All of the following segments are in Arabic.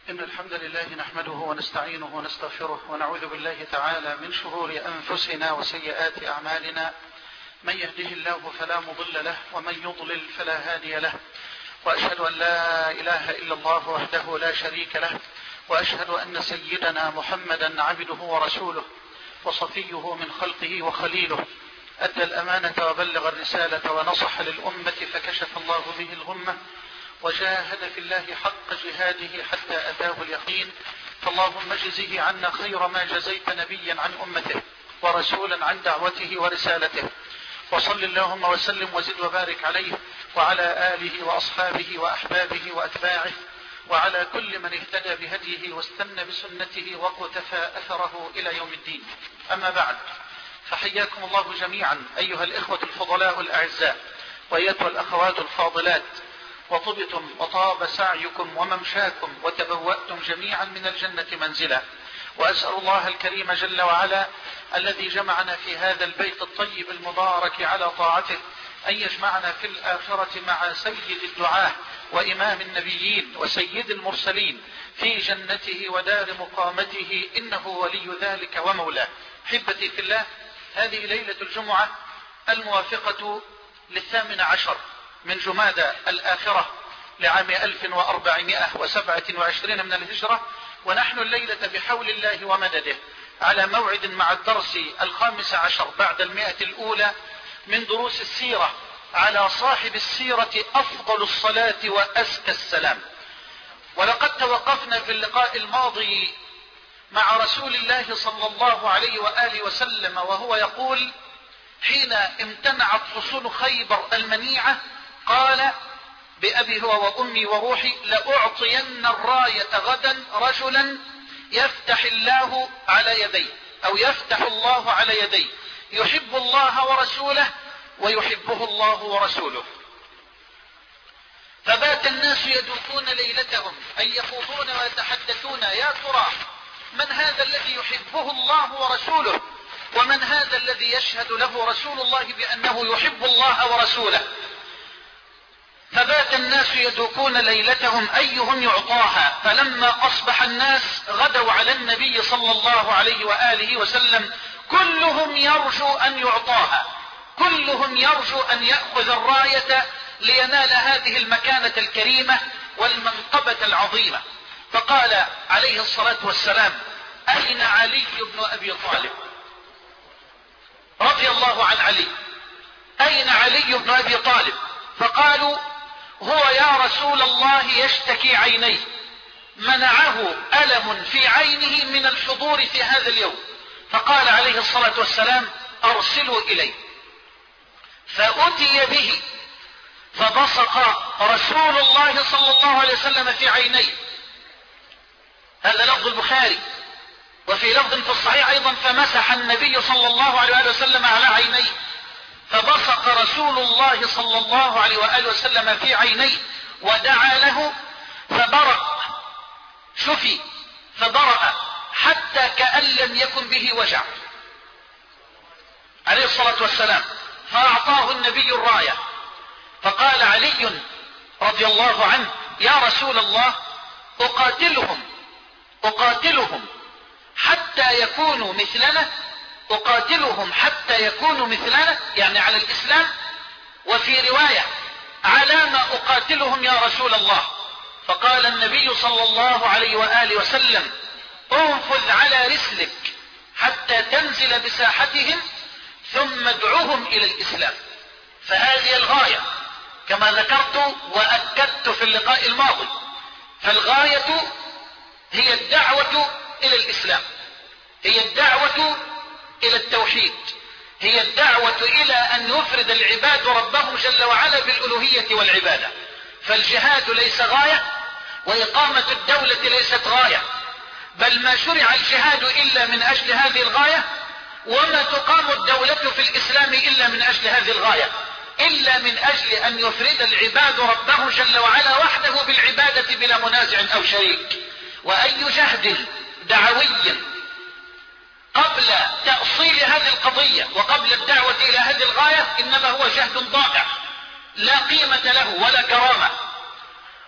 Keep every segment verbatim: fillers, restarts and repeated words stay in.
إن الحمد لله نحمده ونستعينه ونستغفره ونعوذ بالله تعالى من شرور أنفسنا وسيئات أعمالنا. من يهده الله فلا مضل له ومن يضلل فلا هادي له، وأشهد أن لا إله إلا الله وحده لا شريك له، وأشهد أن سيدنا محمدا عبده ورسوله وصفيه من خلقه وخليله، أدى الأمانة وبلغ الرسالة ونصح للأمة فكشف الله به الغمة وجاهد في الله حق جهاده حتى أتاه اليقين. فاللهم اجزه عنا خير ما جزيت نبيا عن أمته ورسولا عن دعوته ورسالته، وصل اللهم وسلم وزد وبارك عليه وعلى آله وأصحابه وأحبابه وأتباعه وعلى كل من اهتدى بهديه واستنى بسنته وقتفى أثره إلى يوم الدين. أما بعد، فحياكم الله جميعا أيها الإخوة الفضلاء الأعزاء وأيتها الأخوات الفاضلات، وطبتم وطاب سعيكم وممشاكم وتبوأتم جميعا من الجنة منزلا. وأسأل الله الكريم جل وعلا الذي جمعنا في هذا البيت الطيب المبارك على طاعته أن يجمعنا في الآخرة مع سيد الدعاة وإمام النبيين وسيد المرسلين في جنته ودار مقامته، إنه ولي ذلك ومولاه. حبتي في الله، هذه ليلة الجمعة الموافقة للثامن عشر من جمادى الآخرة لعام ألف وأربعمائة وسبعة وعشرين من الهجرة، ونحن الليلة بحول الله ومدده على موعد مع الدرس الخامس عشر بعد المئة الأولى من دروس السيرة على صاحب السيرة أفضل الصلاة وأزكى السلام. ولقد توقفنا في اللقاء الماضي مع رسول الله صلى الله عليه وآله وسلم وهو يقول حين امتنعت حصون خيبر المنيعة قال: بأبي هو وأمي وروحي لأعطين الراية غدا رجلا يفتح الله على يديه أو يفتح الله على يديه يحب الله ورسوله ويحبه الله ورسوله. فبات الناس يدوكون ليلتهم أي يخوضون ويتحدثون: يا ترى من هذا الذي يحبه الله ورسوله، ومن هذا الذي يشهد له رسول الله بأنه يحب الله ورسوله. فبات الناس يدوكون ليلتهم أيهم يعطاها، فلما أصبح الناس غدوا على النبي صلى الله عليه وآله وسلم كلهم يرجو أن يعطاها، كلهم يرجو أن يأخذ الراية لينال هذه المكانة الكريمة والمنقبة العظيمة. فقال عليه الصلاة والسلام: أين علي بن أبي طالب؟ رضي الله عن علي. أين علي بن أبي طالب؟ فقالوا: هو يا رسول الله يشتكي عينيه، منعه ألم في عينه من الحضور في هذا اليوم. فقال عليه الصلاة والسلام: أرسلوا إليه. فأتي به فبصق رسول الله صلى الله عليه وسلم في عينيه. هذا لفظ البخاري. وفي لفظ في الصحيح أيضا: فمسح النبي صلى الله عليه وسلم على عينيه. فبصق رسول الله صلى الله عليه وآله وسلم في عينيه ودعا له فبرأ، شفي فبرأ حتى كأن لم يكن به وجع عليه الصلاة والسلام. فأعطاه النبي الراية. فقال علي رضي الله عنه: يا رسول الله، أقاتلهم أقاتلهم حتى يكونوا مثلنا، أقاتلهم حتى يكونوا مثلنا، يعني على الإسلام. وفي رواية: على ما أقاتلهم يا رسول الله؟ فقال النبي صلى الله عليه وآله وسلم: انفذ على رسلك حتى تنزل بساحتهم ثم ادعوهم إلى الإسلام. فهذه الغاية كما ذكرت وأكدت في اللقاء الماضي، فالغاية هي الدعوة إلى الإسلام، هي الدعوة إلى التوحيد، هي الدعوة إلى أن يفرد العباد ربهم جل وعلا بالألوهية والعبادة. فالجهاد ليس غاية، وإقامة الدولة ليست غاية، بل ما شرع الجهاد إلا من أجل هذه الغاية، وما تقام الدولة في الإسلام إلا من أجل هذه الغاية، إلا من أجل أن يفرد العباد ربه جل وعلا وحده بالعبادة بلا منازع أو شريك. وأي جهد دعوي قبل تأصيل هذه القضية وقبل الدعوة إلى هذه الغاية إنما هو جهد ضائع لا قيمة له ولا كرامة.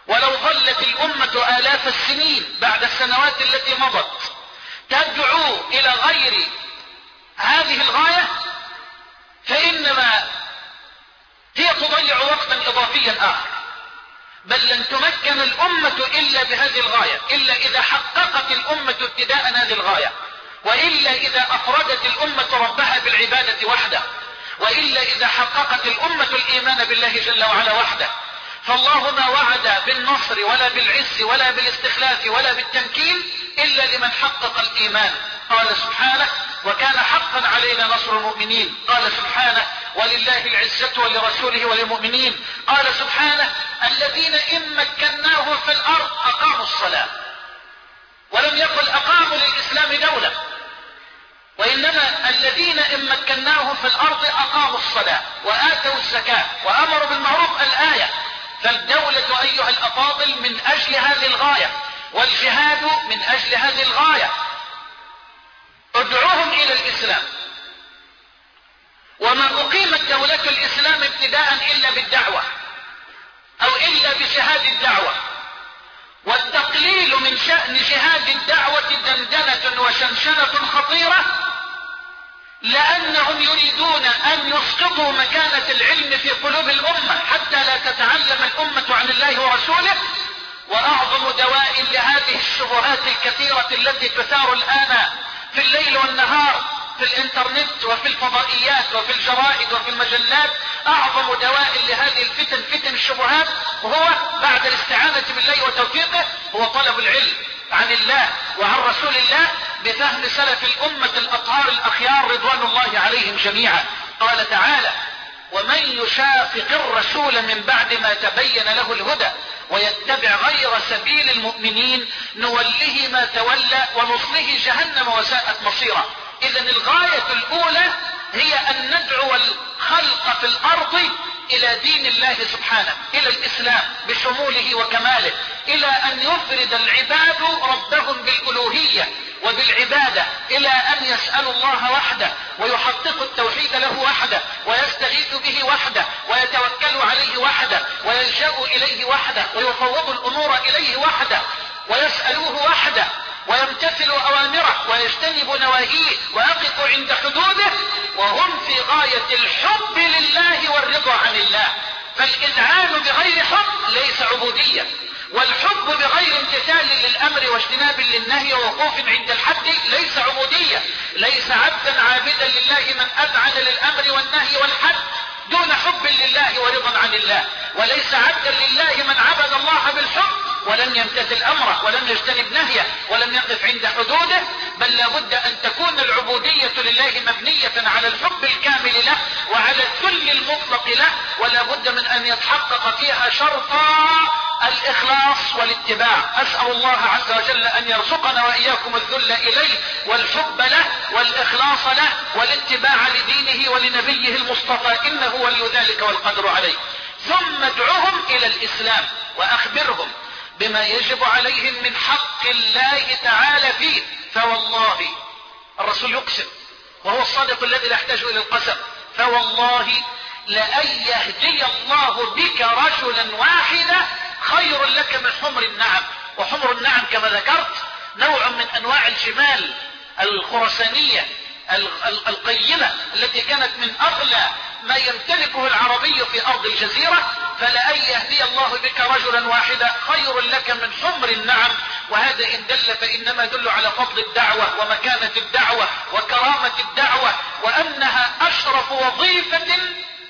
ولو ظلت الأمة آلاف السنين بعد السنوات التي مضت تدعو إلى غير هذه الغاية فإنما هي تضيع وقتا إضافيا آخر، بل لن تمكن الأمة إلا بهذه الغاية، إلا إذا حققت الأمة ابتداء هذه الغاية، وإلا إذا أفردت الأمة ربها بالعبادة وحده، وإلا إذا حققت الأمة الإيمان بالله جل وعلا وحده. فالله ما وعد بالنصر ولا بالعز ولا بالاستخلاف ولا بالتمكين إلا لمن حقق الإيمان. قال سبحانه: وكان حقا علينا نصر المؤمنين. قال سبحانه: ولله العزة ولرسوله وللمؤمنين. قال سبحانه: الذين إن مكناهم في الأرض أقاموا الصلاة. ولم يقل أقاموا للإسلام دولة، وإنما الذين إن مكناهم في الأرض أقاموا الصلاة وآتوا الزكاة وأمروا بالمعروف الآية. فالدولة أيها الأفاضل من أجل هذه الغاية، والجهاد من أجل هذه الغاية. ادعوهم إلى الإسلام. وما أقيمت دولة الإسلام ابتداء إلا بالدعوة أو إلا بجهاد الدعوة. والتقليل من شأن جهاد الدعوة دندنة وشنشنة خطيرة، لأنهم يريدون أن يسقطوا مكانة العلم في قلوب الأمة حتى لا تتعلم الأمة عن الله ورسوله. وأعظم دواء لهذه الشبهات الكثيرة التي تثار الآن في الليل والنهار في الانترنت وفي الفضائيات وفي الجرائد وفي المجلات، أعظم دواء لهذه الفتن، فتن الشبهات، وهو بعد الاستعانة بالله وتوفيقه هو طلب العلم عن الله وعن رسول الله بفهم سلف الأمة الأطهار الأخيار رضوان الله عليهم جميعا. قال تعالى: ومن يشاقق الرسول من بعد ما تبين له الهدى ويتبع غير سبيل المؤمنين نوله ما تولى ونصله جهنم وساءت مصيرا. إذا الغاية الأولى هي أن ندعو الخلق في الأرض إلى دين الله سبحانه، إلى الإسلام بشموله وكماله، إلى أن يفرد العباد ربهم بالألوهية وبالعبادة، إلى أن يسألوا الله وحده ويحققوا التوحيد له وحده ويستغيثوا به وحده ويتوكلوا عليه وحده ويلجأوا إليه وحده ويفوضوا الأمور إليه وحده ويسألوه وحده ويمتثلوا أوامره ويجتنبوا نواهيه ويقفوا عند حدوده، وهم في غاية الحب لله والرضا عن الله. فالإذعان بغير حب ليس عبودية، والحب بغير امتثال للأمر واجتناب للنهي ووقوف عند الحد ليس عبودية. ليس عبدا عابدا لله من أذعن للأمر والنهي والحد دون حب لله ورضا عن الله، وليس عبدا لله من عبد الله بالحب ولم يمتثل أمره ولم يجتنب نهيه ولم يقف عند حدوده. بل لابد أن تكون العبودية لله مبنية على الحب الكامل له وعلى الذل المطلق له، ولا بد من أن يتحقق فيها شرطا الإخلاص والاتباع. أسأل الله عز وجل أن يرزقنا وإياكم الذل إليه والحب له والإخلاص له والاتباع لدينه ولنبيه المصطفى، إنه ولي ذلك والقدر عليه. ثم ادعوهم إلى الإسلام وأخبرهم بما يجب عليهم من حق الله تعالى فيه. فوالله، الرسول يقسم وهو الصادق الذي لا يحتاج إلى القسم، فوالله لأن يهدي الله بك رجلا واحدا خير لك من حمر النعم. وحمر النعم كما ذكرت نوع من أنواع الجمال الخرسانية القيمة التي كانت من أغلى ما يمتلكه العربي في أرض الجزيرة. فلأن يهدي الله بك رجلا واحدا خير لك من حمر النعم. وهذا إن دل فإنما يدل على فضل الدعوة ومكانة الدعوة وكرامة الدعوة، وأنها أشرف وظيفة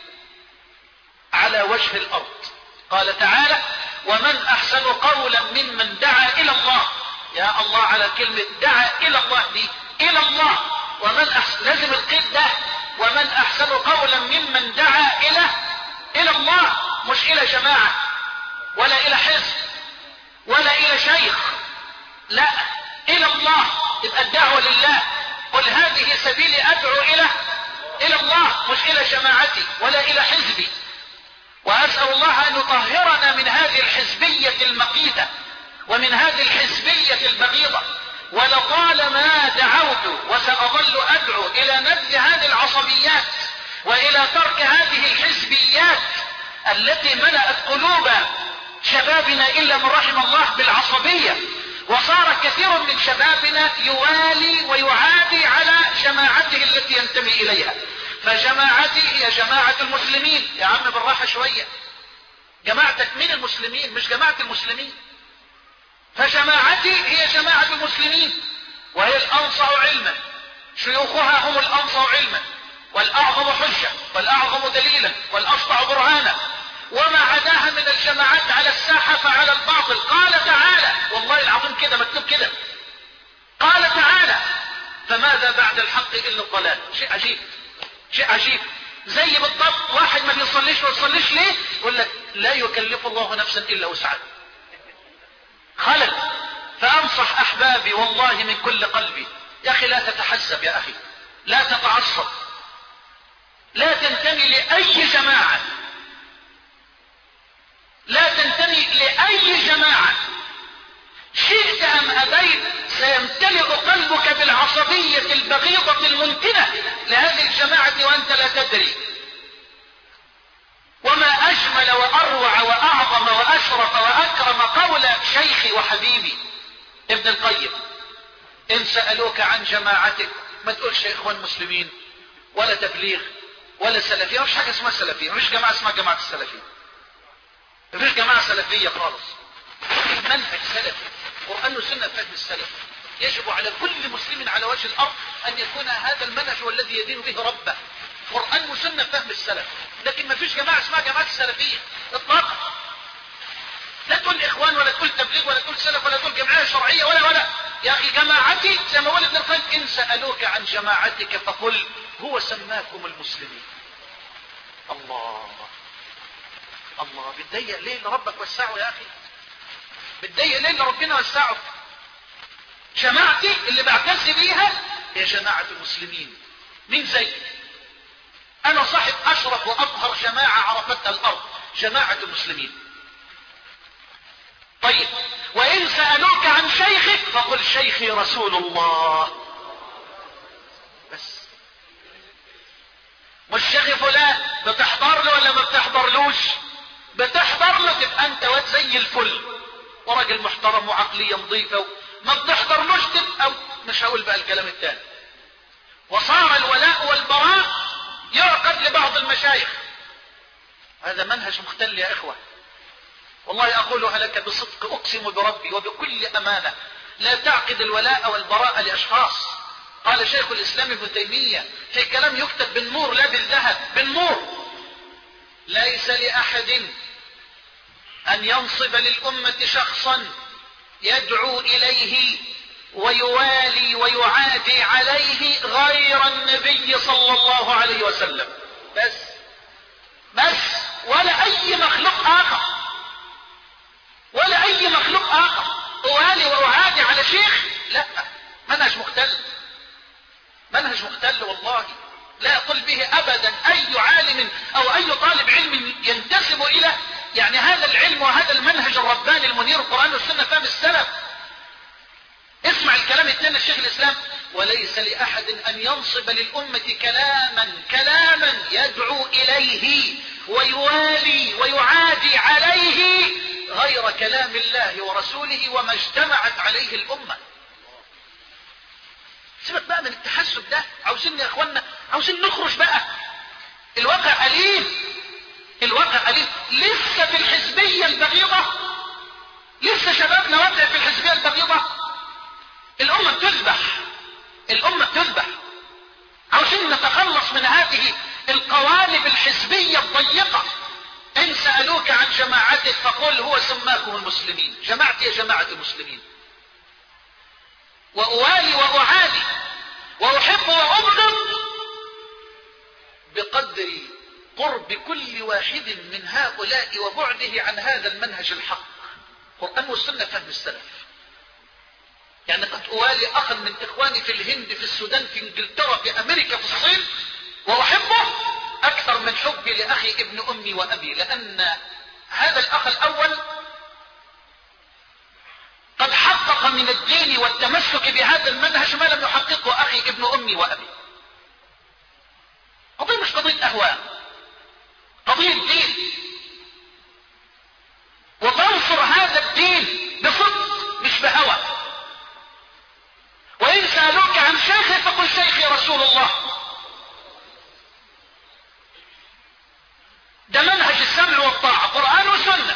على وجه الأرض. قال تعالى: ومن أحسن قولا ممن دعا إلى الله. يا الله على كلمة دعا إلى الله دي، إلى الله. ومن أحسن، لازم القيد ده، ومن أحسن قولا ممن دعا إلى إلى الله، مش إلى جماعة ولا إلى حزب ولا إلى شيخ، لا، إلى الله. يبقى الدعوة لله. قل هذه سبيلي أدعو إلى إلى الله، مش إلى جماعتي ولا إلى حزبي. وأسأل الله أن يطهرنا من هذه الحزبية المقيتة ومن هذه الحزبية البغيضة. ولطالما دعوت وسأظل أدعو إلى نبذ هذه العصبيات وإلى ترك هذه الحزبيات التي ملأت قلوب شبابنا إلا من رحم الله بالعصبية، وصار كثير من شبابنا يوالي ويعادي على جماعته التي ينتمي إليها. فجماعتي هي جماعة المسلمين. يا عم بالراحة شوية، جماعتك من المسلمين مش جماعة المسلمين. فجماعتي هي جماعة المسلمين، وهي الأنصع علما، شيوخها هم الأنصع علما والأعظم حجة والأعظم دليلا والأسطع برهانا، وما عداها من الجماعات على الساحة فعلى الباطل. قال تعالى، والله العظيم كده مكتوب كده، قال تعالى: فماذا بعد الحق إلا الضلال. شيء عجيب، شيء عجيب. زي بالضبط واحد ما بيصليش ما يصليش ليه؟ يقول لك لا يكلف الله نفسا إلا وسعها. خلل. فأنصح أحبابي والله من كل قلبي، يا أخي لا تتحزب، يا أخي لا تتعصب، لا تنتمي لأي جماعة، لا تنتمي لأي جماعة، شئت أم أبيت سيمتلئ قلبك بالعصبية البغيضة المنتنة لهذه الجماعة وأنت لا تدري. وما أجمل وأروع وأعظم وأشرف وأكرم قول شيخي وحبيبي ابن القيم: إن سألوك عن جماعتك ما تقولش إخوان مسلمين ولا تبليغ ولا سلفية. مش حاجة اسمها سلفية، مش جماعة اسمها جماعة السلفية، مفيش جماعة سلفية خالص. منهج سلفي، قرآن وسنة فهم السلف. يجب على كل مسلم على وجه الأرض أن يكون هذا المنهج والذي يدين به ربه، قرآن وسنة فهم السلف. لكن مفيش جماعة اسمها جماعة السلفية اطلاقا. لا تقول إخوان ولا تقول تبليغ ولا تقول سلف ولا تقول جمعية شرعية ولا ولا يا أخي جماعتي زي ما قال ابن القيم: إن سألوك عن جماعتك فقل هو سماكم المسلمين. الله الله، بتضيق ليه اللي ربك وسعه يا أخي؟ بتضيق ليه اللي ربنا وسعه؟ جماعتي اللي بعتز بيها هي جماعة المسلمين. مين زي أنا صاحب أشرف وأطهر جماعة عرفتها الأرض، جماعة المسلمين. طيب، وإن سألوك عن شيخك فقل شيخي رسول الله. بس مش شيخ فلان بتحضر له ولا ما بتحضرلوش؟ بتحضر له تبقى انت واد زي الفل وراجل محترم وعقلية نظيفة، ما بتحضرلوش تبقى مش هقول بقى الكلام التاني. وصار الولاء والبراء يعقد لبعض المشايخ. هذا منهج مختل يا اخوة، والله اقولها لك بصدق، اقسم بربي وبكل امانة، لا تعقد الولاء والبراء لاشخاص. قال شيخ الاسلام ابن تيمية في كلام يكتب بالنور لا بالذهب، بالنور: ليس لاحد ان ينصب للامة شخصا يدعو اليه ويوالي ويعادي عليه غير النبي صلى الله عليه وسلم بس بس ولا اي مخلوق اخر، ولا اي مخلوق اخر. اوالي واعادي على شيخ؟ لا، منهج مختل، منهج مختل والله لا يقول به ابدا اي عالم او اي طالب علم ينتسب الى يعني هذا العلم وهذا المنهج الرباني المنير، القرآن والسنة فهم السلف. اسمع الكلام الثاني الشيخ الاسلام: وليس لاحد ان ينصب للامة كلاما كلاما يدعو اليه ويوالي ويعادي عليه غير كلام الله ورسوله وما اجتمعت عليه الامة. سيبك بقى من التحسب ده، عاوزين يا اخوانا عاوزين نخرج بقى. الواقع أليم، الواقع أليم. لسه في الحزبية البغيضة، لسه شبابنا وقع في الحزبية البغيضة. الامة بتذبح، الامة بتذبح. عاوزين نتخلص من هذه القوالب الحزبية الضيقة. ان سألوك عن جماعتك فقل هو سماكم المسلمين. جماعتي يا جماعة المسلمين، وأوالي وأعادي وأحب وأبغض بقدر قرب كل واحد من هؤلاء وبعده عن هذا المنهج الحق، قرآن والسنة فهم السلف. يعني قد أوالي أخا من إخواني في الهند، في السودان، في إنجلترا، في أمريكا، في الصين، وأحبه أكثر من حبي لأخي ابن أمي وأبي، لأن هذا الأخ الأول قد حقق من الدين والتمسك بهذا المنهج ما لم يحققه أخي ابن أمي وأبي. قضية مش قضية أهواء، قضية دين، وقضية وتنصر هذا الدين بصدق مش بهوى. وإن سألوك عن شيخي فقل شيخي رسول الله. ده منهج السمع والطاعة، قرآن وسنة،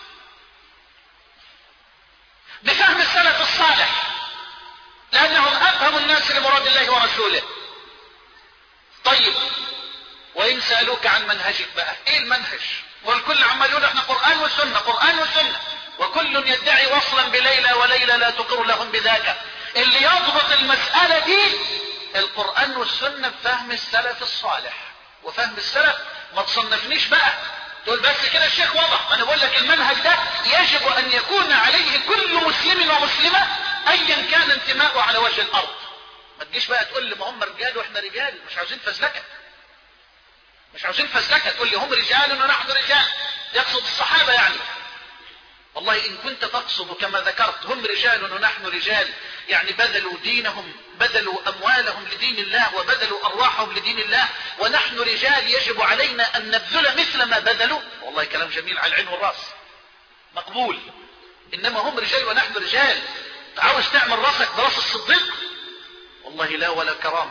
بفهم السلف الصالح، لأنهم أفهم الناس لمراد الله ورسوله. طيب، وإن سألوك عن منهجك بقى، إيه المنهج؟ والكل عمال يقول احنا قرآن وسنة قرآن وسنة، وكل يدعي وصلا بليلى وليلى لا تقر لهم بذاك. اللي يضبط المسألة دي القرآن والسنة بفهم السلف الصالح وفهم السلف. ما تصنفنيش بقى تقول بس كده الشيخ وضح. انا بقول لك المنهج ده يجب ان يكون عليه كل مسلم ومسلمة ايا كان انتماؤه على وجه الارض. ما تجيش بقى تقول لي ما هم رجال واحنا رجال، مش عاوزين فزلكة، مش عاوزين فزلكة. تقول لي هم رجال ونحن رجال، يقصد الصحابة يعني. والله إن كنت تقصد كما ذكرت هم رجال ونحن رجال، يعني بذلوا دينهم، بذلوا أموالهم لدين الله، وبذلوا أرواحهم لدين الله، ونحن رجال يجب علينا أن نبذل مثل ما بذلوا، والله كلام جميل على العين والرأس مقبول. إنما هم رجال ونحن رجال، عاوز تعمل راسك براس الصديق؟ والله لا ولا كرامة،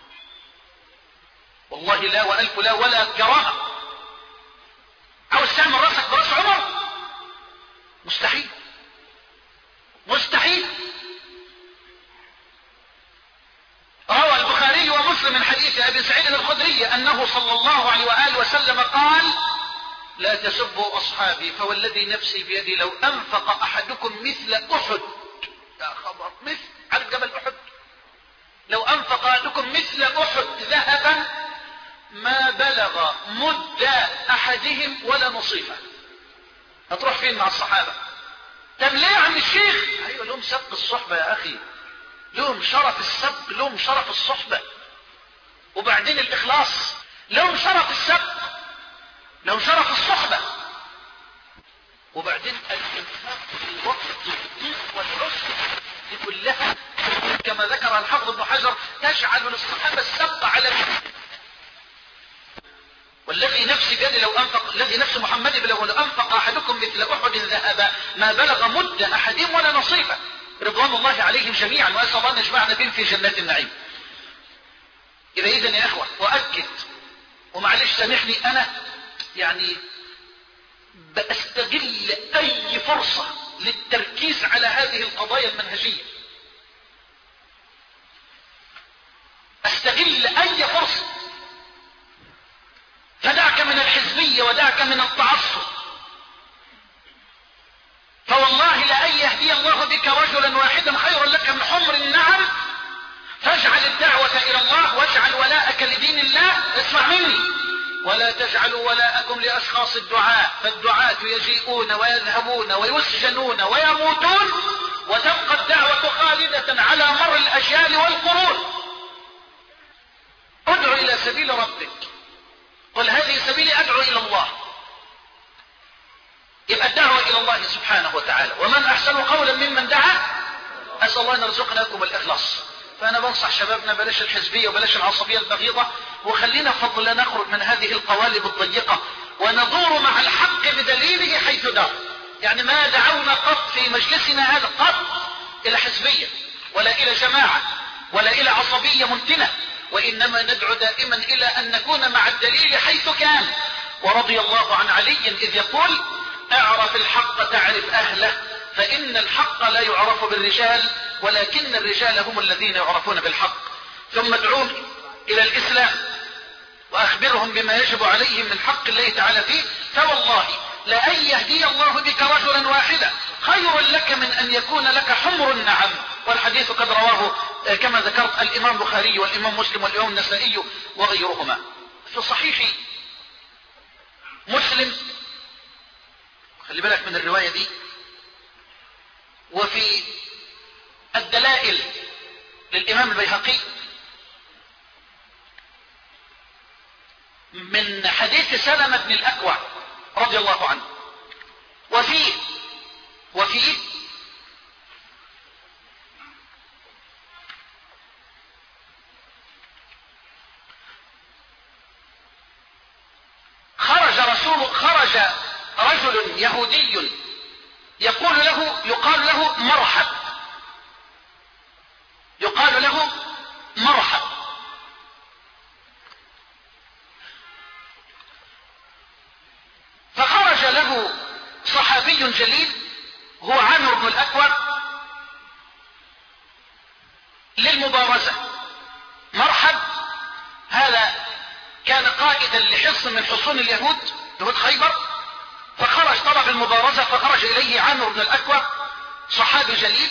والله لا وألف لا ولا كرامة. عاوز تعمل راسك براس عمر؟ مستحيل، مستحيل. روى البخاري ومسلم من حديث ابي سعيد الخدري انه صلى الله عليه واله وسلم قال: لا تسبوا اصحابي فوالذي نفسي بيدي لو انفق احدكم مثل احد، يا خبر، مثل على جبل احد، لو انفق احدكم مثل احد ذهبا ما بلغ مد احدهم ولا نصيفه. هتروح فين مع الصحابة؟ طب ليه يا عم الشيخ؟ ايوه لهم سبق الصحبة يا اخي، لهم شرف السبق، لهم شرف الصحبة، وبعدين الاخلاص، لهم شرف السبق، لهم شرف الصحبة، وبعدين الانفاق في الوقت الضيق والعسر دي كلها كما ذكر الحافظ ابن حجر تجعل للصحابة السبق على والذي نفسي بيده لو انفق، الذي نفس محمد بيده لو انفق احدكم مثل احد ذهبا ما بلغ مد احدهم ولا نصيفه، رضوان الله عليهم جميعا، واسال الله ان يجمعنا بهم في جنات النعيم. اذا اذا يا اخوه واكد، ومعلش سامحني انا يعني بستغل اي فرصه للتركيز على هذه القضايا المنهجيه، استغل اي فرصه. فدعك من الحزبية ودعك من التعصب، فوالله لأن يهدي الله بك رجلا واحدا خير لك من حمر النعم. فاجعل الدعوة إلى الله واجعل ولاءك لدين الله. اسمع مني، ولا تجعلوا ولاءكم لأشخاص الدعاء، فالدعاة يجيئون ويذهبون ويسجنون ويموتون، وتبقى الدعوة خالدة على مر الأجيال والقرون. ادعو إلى سبيل ربك، قل هذه سبيلي أدعو إلى الله. يبقى الدعوة إلى الله سبحانه وتعالى. ومن أحسن قولا ممن دعا، أسأل الله أن يرزقنا لكم الإخلاص. فأنا بنصح شبابنا بلاش الحزبية وبلاش العصبية البغيضة، وخلينا فضلا نخرج من هذه القوالب الضيقة وندور مع الحق بدليله حيث دار. يعني ما دعونا قط في مجلسنا هذا قط إلى حزبية ولا إلى جماعة ولا إلى عصبية منتنة، وإنما ندعو دائما إلى أن نكون مع الدليل حيث كان. ورضي الله عن علي إذ يقول: اعرف الحق تعرف أهله، فإن الحق لا يعرف بالرجال ولكن الرجال هم الذين يعرفون بالحق. ثم ادعوهم إلى الإسلام وأخبرهم بما يجب عليهم من حق الله تعالى فيه. فوالله لأن يهدي الله بك رجلا واحدا خير لك من أن يكون لك حمر النعم. والحديث قد رواه كما ذكرت الإمام البخاري والإمام مسلم والإمام النسائي وغيرهما. في صحيح مسلم، خلي بالك من الرواية دي، وفي الدلائل للإمام البيهقي من حديث سلمة بن الأكوع رضي الله عنه، وفيه وفيه خرج رسول خرج رجل يهودي يقول له يقال له مرحب، يقال له مرحب. فخرج له صحابي جليل هو عامر بن الأكوع للمبارزة. مرحب هذا كان قائدا لحصن من حصون اليهود، يهود خيبر، فخرج طلب المبارزة، فخرج إليه عامر بن الأكوع صحابي جليل،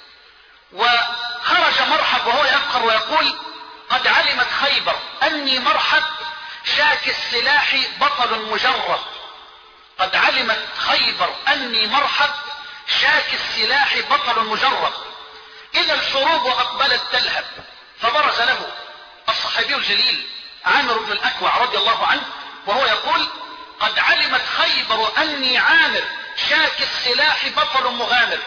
وخرج مرحب وهو يفخر ويقول: قد علمت خيبر أني مرحب شاك السلاح بطل مجرب. قد علمت خيبر أني مرحب شاك السلاح بطل مجرب، إذا الحروب أقبلت تلهب. فبرز له الصحابي الجليل عامر بن الأكوع رضي الله عنه وهو يقول: قد علمت خيبر أني عامر شاك السلاح بطل مغامر.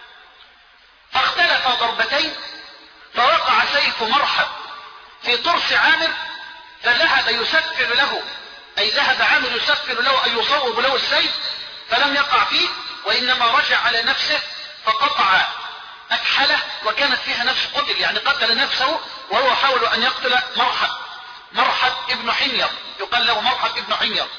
فاختلف ضربتين، فوقع سيف مرحب في طرس عامر، فذهب يسفر له، أي ذهب عامر يسفر له أن يصوب له السيف، فلم يقع فيه، وإنما رجع على نفسه فقطع أكحله، وكانت فيها نفس قتل، يعني قتل نفسه وهو حاول أن يقتل مرحب مرحب ابن حمير، يقال له مرحب ابن حمير.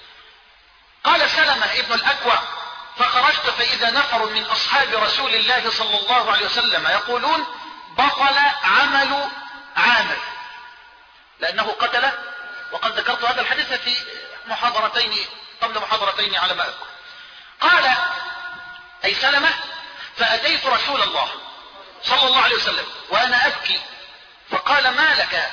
قال سلمة ابن الأكوع: فخرجت فإذا نفر من أصحاب رسول الله صلى الله عليه وسلم يقولون: بطل عمل عامر، لأنه قتل. وقد ذكرت هذا الحديث في محاضرتين قبل محاضرتين على ما أذكر. قال أي سلمة: فأتيت رسول الله صلى الله عليه وسلم وأنا أبكي، فقال: ما لك؟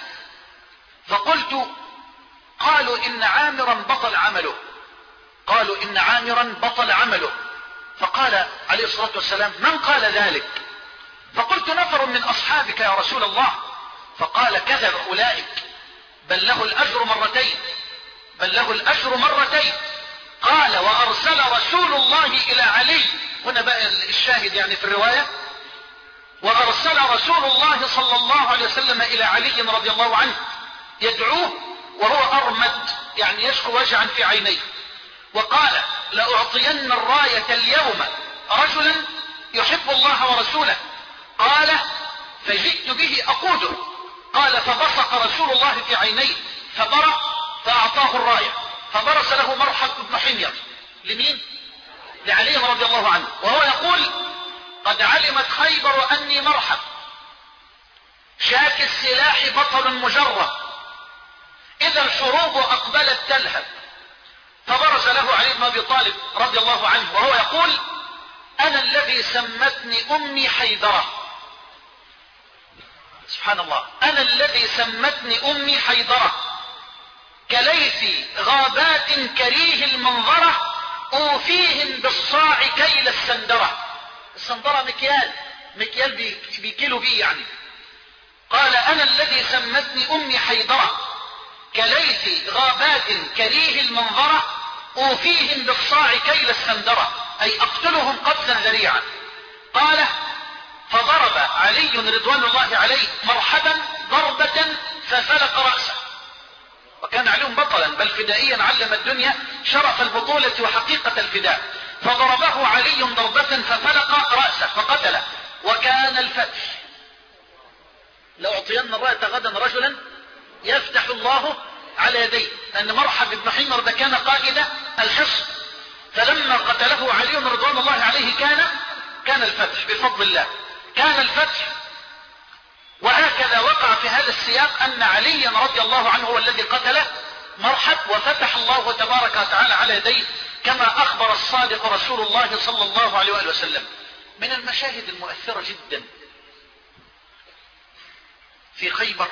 فقلت: قالوا إن عامرا بطل عمله، قالوا إن عامرا بطل عمله. فقال عليه الصلاة والسلام: من قال ذلك؟ فقلت: نفر من أصحابك يا رسول الله. فقال: كذب أولئك، بل له الأجر مرتين، بل له الأجر مرتين. قال: وأرسل رسول الله إلى علي، هنا بقى الشاهد يعني في الرواية، وأرسل رسول الله صلى الله عليه وسلم إلى علي رضي الله عنه يدعوه وهو أرمد، يعني يشكو وجعا في عينيه، وقال: لأعطين الراية اليوم رجلا يحب الله ورسوله. قال: فجئت به أقوده. قال: فبصق رسول الله في عينيه فبرأ، فأعطاه الراية، فبرس له مرحب بن حمير. لمين؟ لعلي رضي الله عنه، وهو يقول: قد علمت خيبر أني مرحب شاك السلاح بطل مجرب، إذا الحروب أقبلت تلهب. فبرز له علي بن أبي طالب رضي الله عنه وهو يقول: أنا الذي سمتني أمي حيدرة. سبحان الله، أنا الذي سمتني أمي حيدرة، كليث غابات كريه المنظرة، أوفيهم بالصاع كيل السندرة. السندرة مكيال، مكيال بيكيلوا بيه يعني. قال: أنا الذي سمتني أمي حيدرة، كليث غابات كريه المنظرة، أوفيهم بالصاع كيل السندرة، أي أقتلهم قتلا ذريعا. قال: فضرب علي رضوان الله عليه مرحبا ضربة ففلق رأسه، وكان علي بطلا بل فدائيا علم الدنيا شرف البطولة وحقيقة الفداء. فضربه علي ضربة ففلق رأسه فقتله، وكان الفتح. لأعطين الراية غدا رجلا يفتح الله على يديه، لأن مرحب بن حمير ده كان قائد الحصن، فلما قتله علي رضوان الله عليه كان كان الفتح بفضل الله، كان الفتح. وهكذا وقع في هذا السياق أن عليا رضي الله عنه هو الذي قتل مرحب، وفتح الله تبارك وتعالى على يديه كما أخبر الصادق رسول الله صلى الله عليه وآله وسلم. من المشاهد المؤثرة جدا في خيبر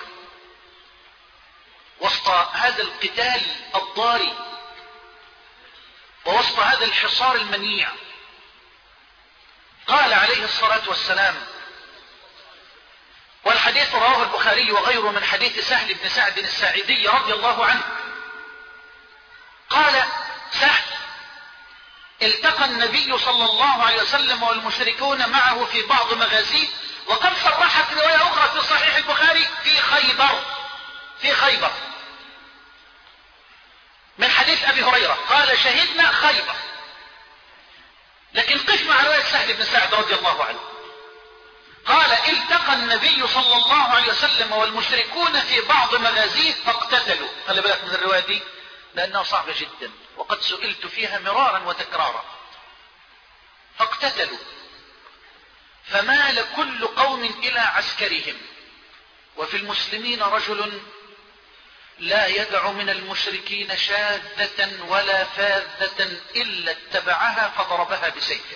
وسط هذا القتال الضاري ووسط هذا الحصار المنيع، قال عليه الصلاة والسلام، والحديث رواه البخاري وغيره من حديث سهل بن سعد الساعدي رضي الله عنه، قال سهل: التقى النبي صلى الله عليه وسلم والمشركون معه في بعض مغازيه، وقد صرحت رواية أخرى في صحيح البخاري في خيبر في خيبر من حديث أبي هريرة قال: شهدنا خيبر. لكن قف مع رواية سهل بن سعد رضي الله عنه. قال التقى النبي صلى الله عليه وسلم والمشركون في بعض مغازيه فاقتتلوا. خلي بالك من الرواية دي لأنها صعبة جدا وقد سئلت فيها مرارا وتكرارا. فاقتتلوا فمال كل قوم إلى عسكرهم، وفي المسلمين رجل لا يدع من المشركين شاذة ولا فاذة إلا اتبعها فضربها بسيفه.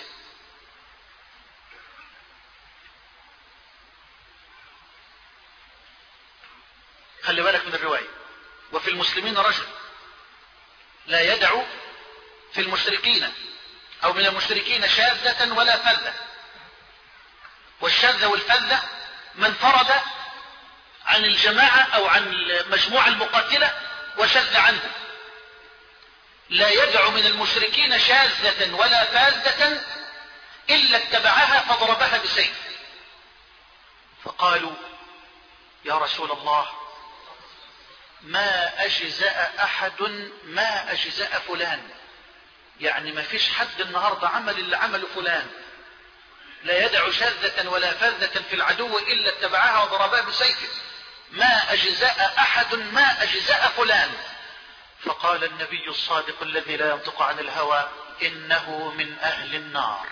خلي بالك من الرواية. وفي المسلمين رجل لا يدع في المشركين أو من المشركين شاذة ولا فذة، والشاذة والفذة من فرد عن الجماعة أو عن المجموعة المقاتلة وشذ عنه. لا يدع من المشركين شاذة ولا فاذة إلا اتبعها فضربها بسيف. فقالوا يا رسول الله ما أجزاء أحد ما أجزاء فلان، يعني ما فيش حد النهاردة عمل اللي عمل فلان، لا يدع شاذة ولا فاذة في العدو إلا اتبعها وضربها بسيفه، ما أجزاء أحد ما أجزاء فلان. فقال النبي الصادق الذي لا ينطق عن الهوى إنه من أهل النار.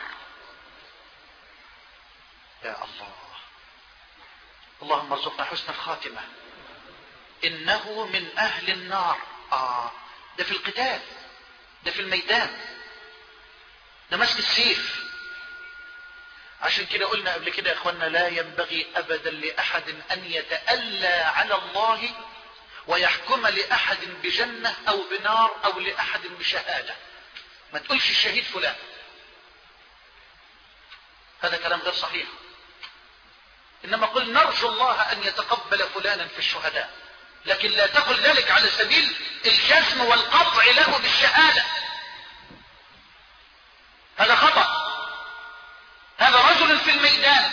يا الله، اللهم ارزقنا حسن الخاتمة. إنه من أهل النار. آه ده في القتال، ده في الميدان، ده مسك السيف. عشان كده قلنا قبل كده يا اخوانا لا ينبغي ابدا لاحد ان يتألى على الله ويحكم لاحد بجنة او بنار او لاحد بشهادة. ما تقولش الشهيد فلان، هذا كلام غير صحيح. انما قل نرجو الله ان يتقبل فلانا في الشهداء، لكن لا تقل ذلك على سبيل الجزم والقطع له بالشهادة، هذا خطأ. هذا رجل في الميدان،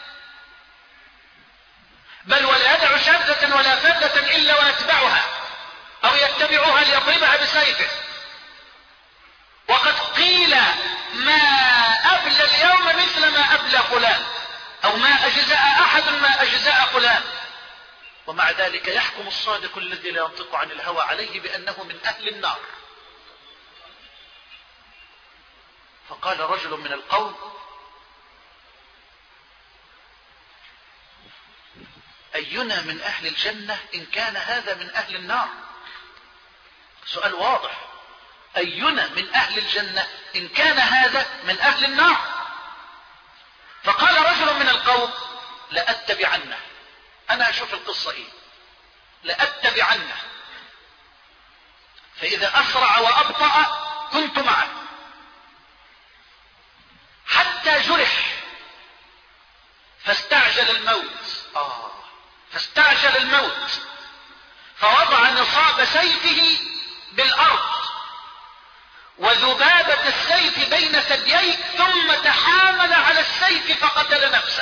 بل ولا يدع شاذة ولا فاذة إلا ويتبعها أو يتبعها ليضربها بسيفه. وقد قيل ما أبلى اليوم مثل ما أبلى فلان، أو ما أجزاء أحد ما أجزاء فلان، ومع ذلك يحكم الصادق الذي لا ينطق عن الهوى عليه بأنه من أهل النار. فقال رجل من القوم أينا من أهل الجنة إن كان هذا من أهل النار؟ سؤال واضح. أينا من أهل الجنة إن كان هذا من أهل النار؟ فقال رجل من القوم لأتبعنه. أنا أشوف القصة إيه، لأتبعنه، فإذا أسرع وأبطأ كنت معه، حتى جرح فاستعجل الموت. آه فاستعجل الموت فوضع نصاب سيفه بالأرض وذبابة السيف بين ثدييه ثم تحامل على السيف فقتل نفسه.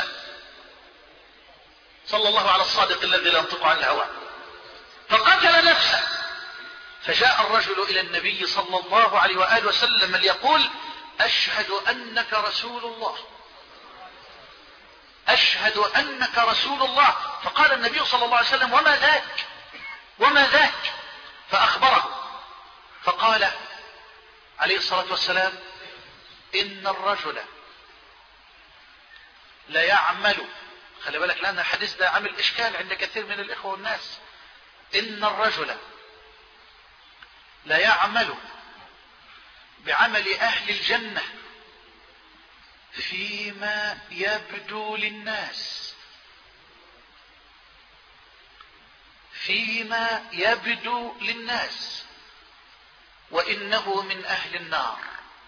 صلى الله على الصادق الذي لا ينطق عن الهوى. فقتل نفسه. فجاء الرجل إلى النبي صلى الله عليه وآله وسلم ليقول أشهد أنك رسول الله، أشهد أنك رسول الله. فقال النبي صلى الله عليه وسلم وما ذاك وما ذاك؟ فأخبره. فقال عليه الصلاة والسلام إن الرجل لا يعمل، خلي بالك لأن الحديث ده عمل إشكال عند كثير من الإخوة والناس. إن الرجل لا يعمل بعمل أهل الجنة فيما يبدو للناس، فيما يبدو للناس وإنه من أهل النار،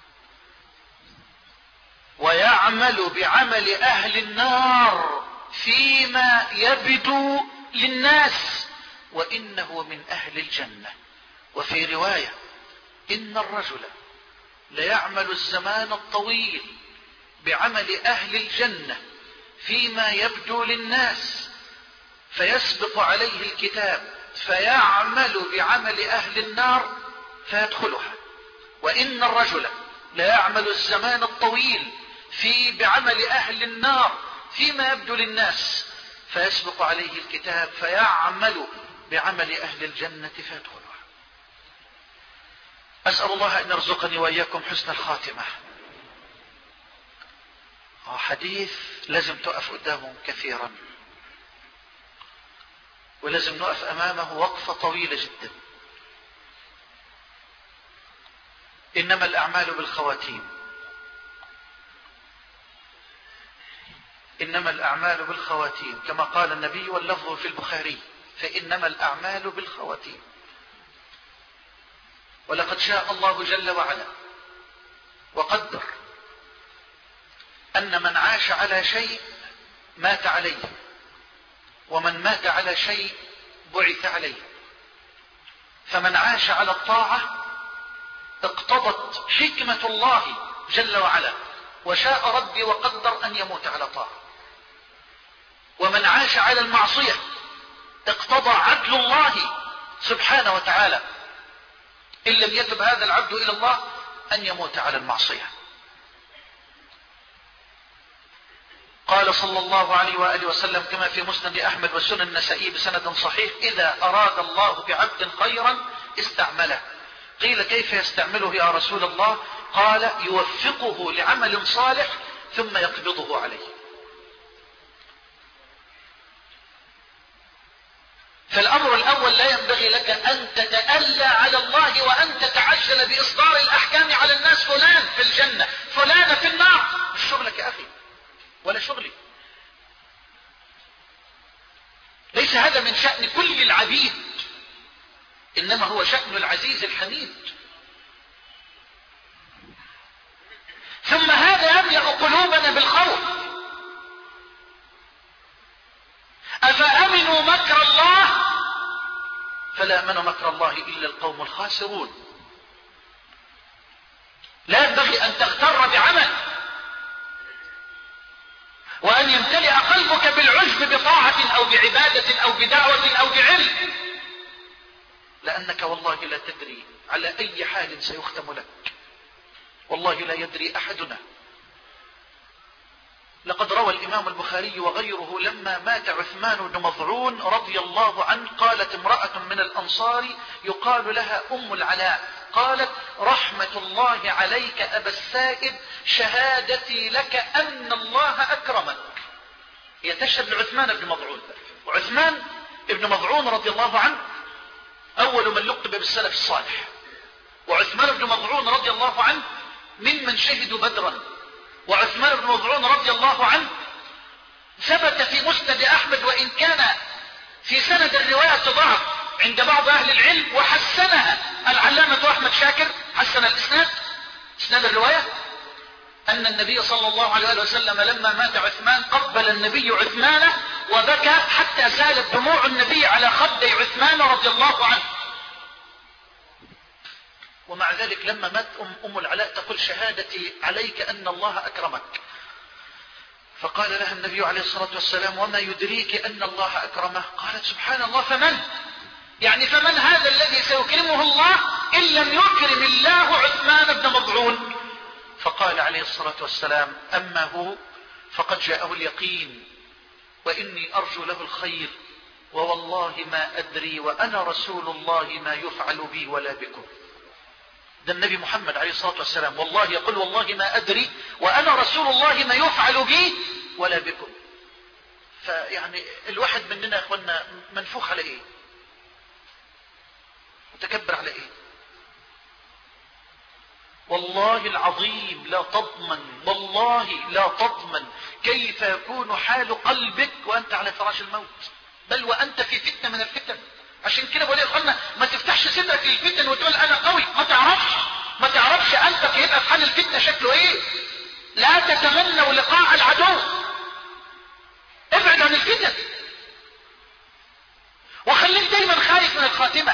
ويعمل بعمل أهل النار فيما يبدو للناس وإنه من أهل الجنة. وفي رواية إن الرجل ليعمل الزمان الطويل بعمل أهل الجنة فيما يبدو للناس فيسبق عليه الكتاب فيعمل بعمل أهل النار فيدخلها، وإن الرجل لا يعمل الزمان الطويل في بعمل أهل النار فيما يبدو للناس، فيسبق عليه الكتاب فيعمل بعمل أهل الجنة فيدخلها. أسأل الله أن يرزقني وإياكم حسن الخاتمة. حديث لازم تقف قدامه كثيرا، ولازم نقف أمامه وقفة طويلة جدا. إنما الأعمال بالخواتيم، إنما الأعمال بالخواتيم كما قال النبي، واللفظ في البخاري، فإنما الأعمال بالخواتيم. ولقد شاء الله جل وعلا وقدر أن من عاش على شيء مات عليه، ومن مات على شيء بعث عليه. فمن عاش على الطاعة اقتضت حكمة الله جل وعلا وشاء ربي وقدر أن يموت على طاعة. ومن عاش على المعصية اقتضى عدل الله سبحانه وتعالى إن لم يتب هذا العبد إلى الله أن يموت على المعصية. قال صلى الله عليه وآله وسلم كما في مسند أحمد والسنن النسائي بسند صحيح: إذا أراد الله بعبد خيرا استعمله. قيل: كيف يستعمله يا رسول الله؟ قال: يوفقه لعمل صالح ثم يقبضه عليه. فالأمر الأول: لا ينبغي لك أن تتألى على الله وأن تتعجل بإصدار الأحكام على الناس. فلان في الجنة، فلان في النار. مش شغلك يا أخي ولا شغلي. ليس هذا من شأن كل العبيد، إنما هو شأن العزيز الحميد. ثم هذا يملأ قلوبنا بالخوف. أفأمنوا مكر الله؟ فلا أمن مكر الله إلا القوم الخاسرون. لا ينبغي أن تغتر بعمل وأن يمتلئ قلبك بالعجب بطاعة أو بعبادة أو بدعوة أو بعلم، لأنك والله لا تدري على أي حال سيختم لك. والله لا يدري أحدنا. لقد روى الإمام البخاري وغيره لما مات عثمان بن مظعون رضي الله عنه، قالت امرأة من الأنصار يقال لها أم العلاء، قالت: رحمة الله عليك أبا السائب، شهادتي لك أن الله أكرمك. هي تشهد لعثمان بن مظعون، وعثمان بن مظعون رضي الله عنه أول من لقب بالسلف الصالح، وعثمان بن مظعون رضي الله عنه ممن شهدوا بدرا. وعثمان بن مظعون رضي الله عنه ثبت في مسند أحمد، وإن كان في سند الرواية ضعف عند بعض أهل العلم، وحسنها العلامة أحمد شاكر، حسن الإسناد، إسناد الرواية، أن النبي صلى الله عليه وسلم لما مات عثمان قبل النبي عثمان وبكى حتى سالت دموع النبي على خدي عثمان رضي الله عنه. ومع ذلك لما مات أم, أم العلاء تقول: شهادتي عليك أن الله أكرمك. فقال لها النبي عليه الصلاة والسلام: وما يدريك أن الله أكرمه؟ قالت: سبحان الله، فمن؟ يعني فمن هذا الذي سيكرمه الله إن لم يكرم الله عثمان بن مظعون؟ فقال عليه الصلاة والسلام: أما هو فقد جاءه اليقين، وإني أرجو له الخير، ووالله ما أدري وأنا رسول الله ما يفعل بي ولا بكم. ده النبي محمد عليه الصلاة والسلام والله يقول: والله ما أدري وأنا رسول الله ما يفعل بي ولا بكم. فيعني الواحد مننا يا أخوانا منفوخ على إيه؟ متكبر على إيه؟ والله العظيم لا تضمن، والله لا تضمن كيف يكون حال قلبك وأنت على فراش الموت، بل وأنت في فتنة من الفتن. عشان كده بقول يا اخوانا ما تفتحش صدرك للفتن وتقول انا قوي. ما تعرفش ما تعرفش قلبك يبقى في حال الفتنه شكله ايه. لا تتمنوا لقاء العدو، ابعد عن الفتن، وخليك دايما خايف من الخاتمه،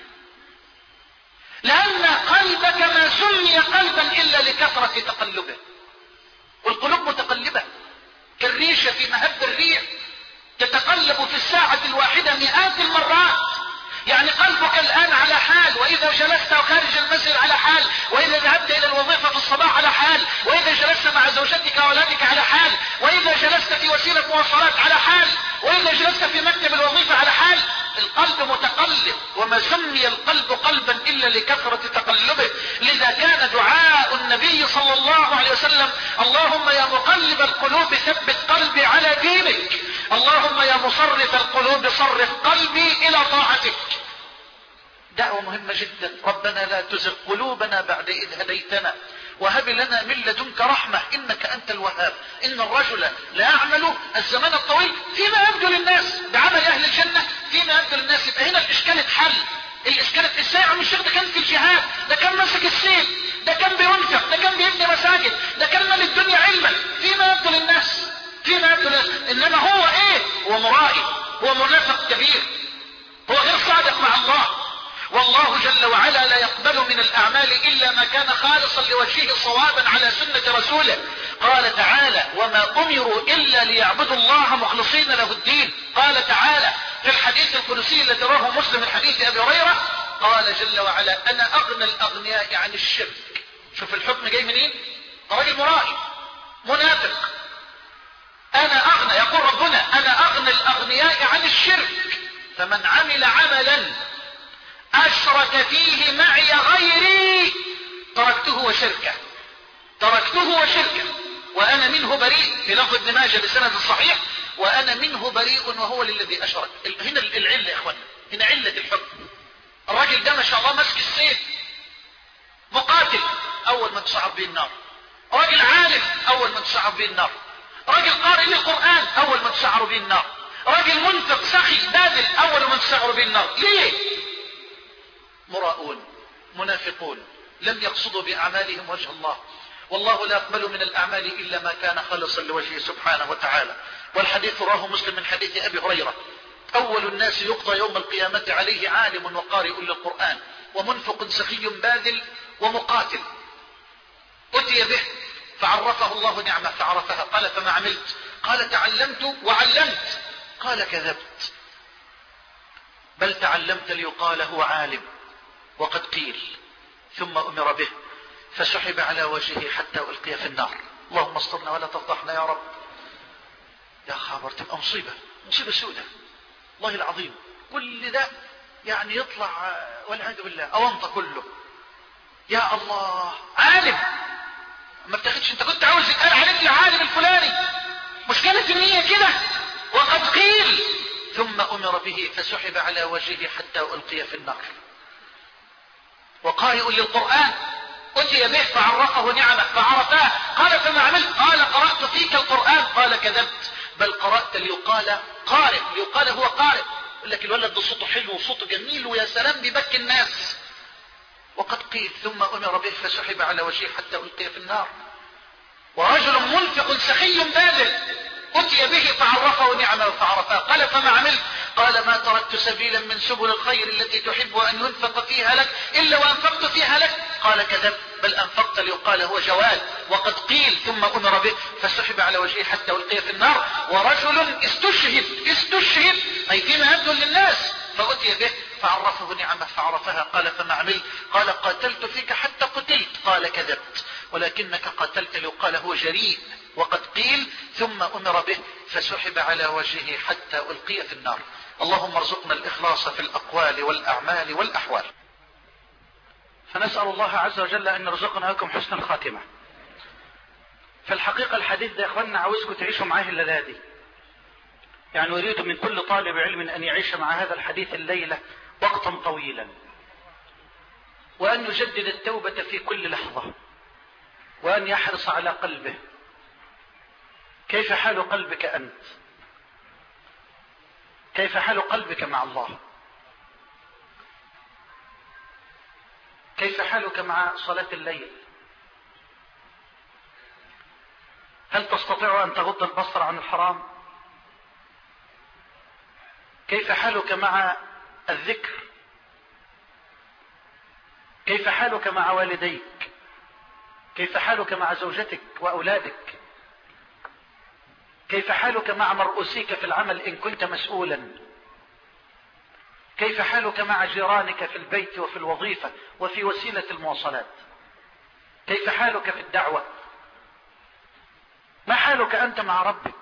لان قلبك ما سمي قلبا الا لكثره تقلبه. والقلوب متقلبه كالريشه في مهب الريح، تتقلب في الساعه الواحده مئات المرات. يعني قلبك الآن على حال، وإذا جلست خارج المسجد على حال، وإذا ذهبت إلى الوظيفة في الصباح على حال، وإذا جلست مع زوجتك وأولادك على حال، وإذا جلست في وسيلة مواصلات على حال، وإذا جلست في مكتب الوظيفة على حال. القلب متقلب، وما سمي القلب قلبا إلا لكثرة تقلبه. لذا كان دعاء النبي صلى الله عليه وسلم: اللهم يا مقلب القلوب ثبت قلبي على دينك، اللهم يا مصرف القلوب صرف قلبي إلى طاعتك. دعوة مهمة جدا: ربنا لا تزغ قلوبنا بعد إذ هديتنا وهب لنا من لدنك رحمة إنك أنت الوهاب. إن الرجل لا يعمل الزمان الطويل فيما يبدو للناس بعمل أهل الجنة فيما يبدو للناس. يبقى هنا الإشكال اتحل. الإشكال ازاي عم الشيخ ده كان في الجهاد، ده كان ماسك السيف، ده كان بينفق، ده كان بيبني مساجد، ده كان مال الدنيا علما فيما يبدو للناس فيما يبدو للناس. إنما هو إيه؟ هو مرائي، هو منافق كبير، هو غير صادق مع الله. والله جل وعلا لا يقبل من الأعمال إلا ما كان خالصا لوجهه صوابا على سنة رسوله. قال تعالى: وما أمروا إلا ليعبدوا الله مخلصين له الدين. قال تعالى في الحديث القدسي الذي رواه مسلم من حديث أبي هريرة: قال جل وعلا: أنا أغنى الأغنياء عن الشرك. شوف الحكم جاي منين؟ راجل مرائي منافق. أنا أغنى، يقول ربنا: أنا أغنى الأغنياء عن الشرك، فمن عمل عملا أشرك فيه معي غيري تركته وشركه تركته وشركه وأنا منه بريء. في لفظ ابن ماجه بسند صحيح: وأنا منه بريء وهو للذي أشرك. هنا العلة يا إخوانا، هنا علة الحكم. الراجل ده ما شاء الله ماسك السيف، مقاتل، أول ما تشعر به النار. راجل عالم، أول ما تشعر به النار. راجل قارئ للقرآن، أول ما تشعر به النار. راجل منفق سخي باذل، أول ما تشعر به النار. ليه؟ مراؤون منافقون لم يقصدوا بأعمالهم وجه الله، والله لا يقبل من الأعمال إلا ما كان خالصا لوجهه سبحانه وتعالى. والحديث رواه مسلم من حديث أبي هريرة: أول الناس يقضى يوم القيامة عليه عالم وقارئ للقرآن ومنفق سخي باذل ومقاتل. أتي به فعرفه الله نعمة فعرفها. قال: فما عملت؟ قال: تعلمت وعلمت. قال: كذبت، بل تعلمت ليقال هو عالم، وقد قيل. ثم أمر به فسحب على وجهه حتى ألقي في النار. اللهم استرنا ولا تفضحنا يا رب. يا خبر، تبقى مصيبة، مصيبة سودة والله العظيم. كل ده يعني يطلع والعياذ بالله أونطة كله. يا الله، عالم ما بتاخدش. انت كنت عاوز يتقال عليك العالم الفلاني، مشكلة النية كده. وقد قيل. ثم أمر به فسحب على وجهه حتى ألقي في النار. وقارئ للقرآن أتي به فعرفه نعمة فعرفاه. قال: فما عملت؟ قال: قرأت فيك القرآن. قال: كذبت، بل قرأت ليقال قارئ، ليقال هو قارئ. يقول لك الولد ده صوته حلو وصوته جميل ويا سلام بيبكي الناس. وقد قيل. ثم أمر به فسحب على وجهه حتى ألقي في النار. ورجل منفق سخي باذل أتي به فعرفه نعمة فعرفاه. قال: فما عملت؟ قال: ما تركت سبيلا من سبل الخير التي تحب أن ينفق فيها لك إلا وأنفقت فيها لك. قال: كذب، بل أنفقت ليقال هو جواد. وقد قيل. ثم أمر به فسحب على وجهه حتى ألقي في النار. ورجل استشهد استشهد أي فيما يبدو للناس، فأتي به فعرفه نعمة فعرفها. قال: فما عملت؟ قال: قاتلت فيك حتى قتلت. قال: كذبت، ولكنك قاتلت ليقال هو جريء. وقد قيل. ثم أمر به فسحب على وجهه حتى ألقي في النار. اللهم ارزقنا الإخلاص في الأقوال والأعمال والأحوال. فنسأل الله عز وجل أن يرزقنا لكم حسن الخاتمة. في الحقيقة الحديث ده يا أخوانا عاوزكم تعيشوا معاه الليلة دي. يعني أريد من كل طالب علم أن يعيش مع هذا الحديث الليلة وقتا طويلا، وأن يجدد التوبة في كل لحظة، وأن يحرص على قلبه. كيف حال قلبك أنت؟ كيف حال قلبك مع الله؟ كيف حالك مع صلاة الليل؟ هل تستطيع أن تغض البصر عن الحرام؟ كيف حالك مع الذكر؟ كيف حالك مع والديك؟ كيف حالك مع زوجتك وأولادك؟ كيف حالك مع مرؤوسيك في العمل إن كنت مسؤولا؟ كيف حالك مع جيرانك في البيت وفي الوظيفة وفي وسيلة المواصلات؟ كيف حالك في الدعوة؟ ما حالك أنت مع ربك؟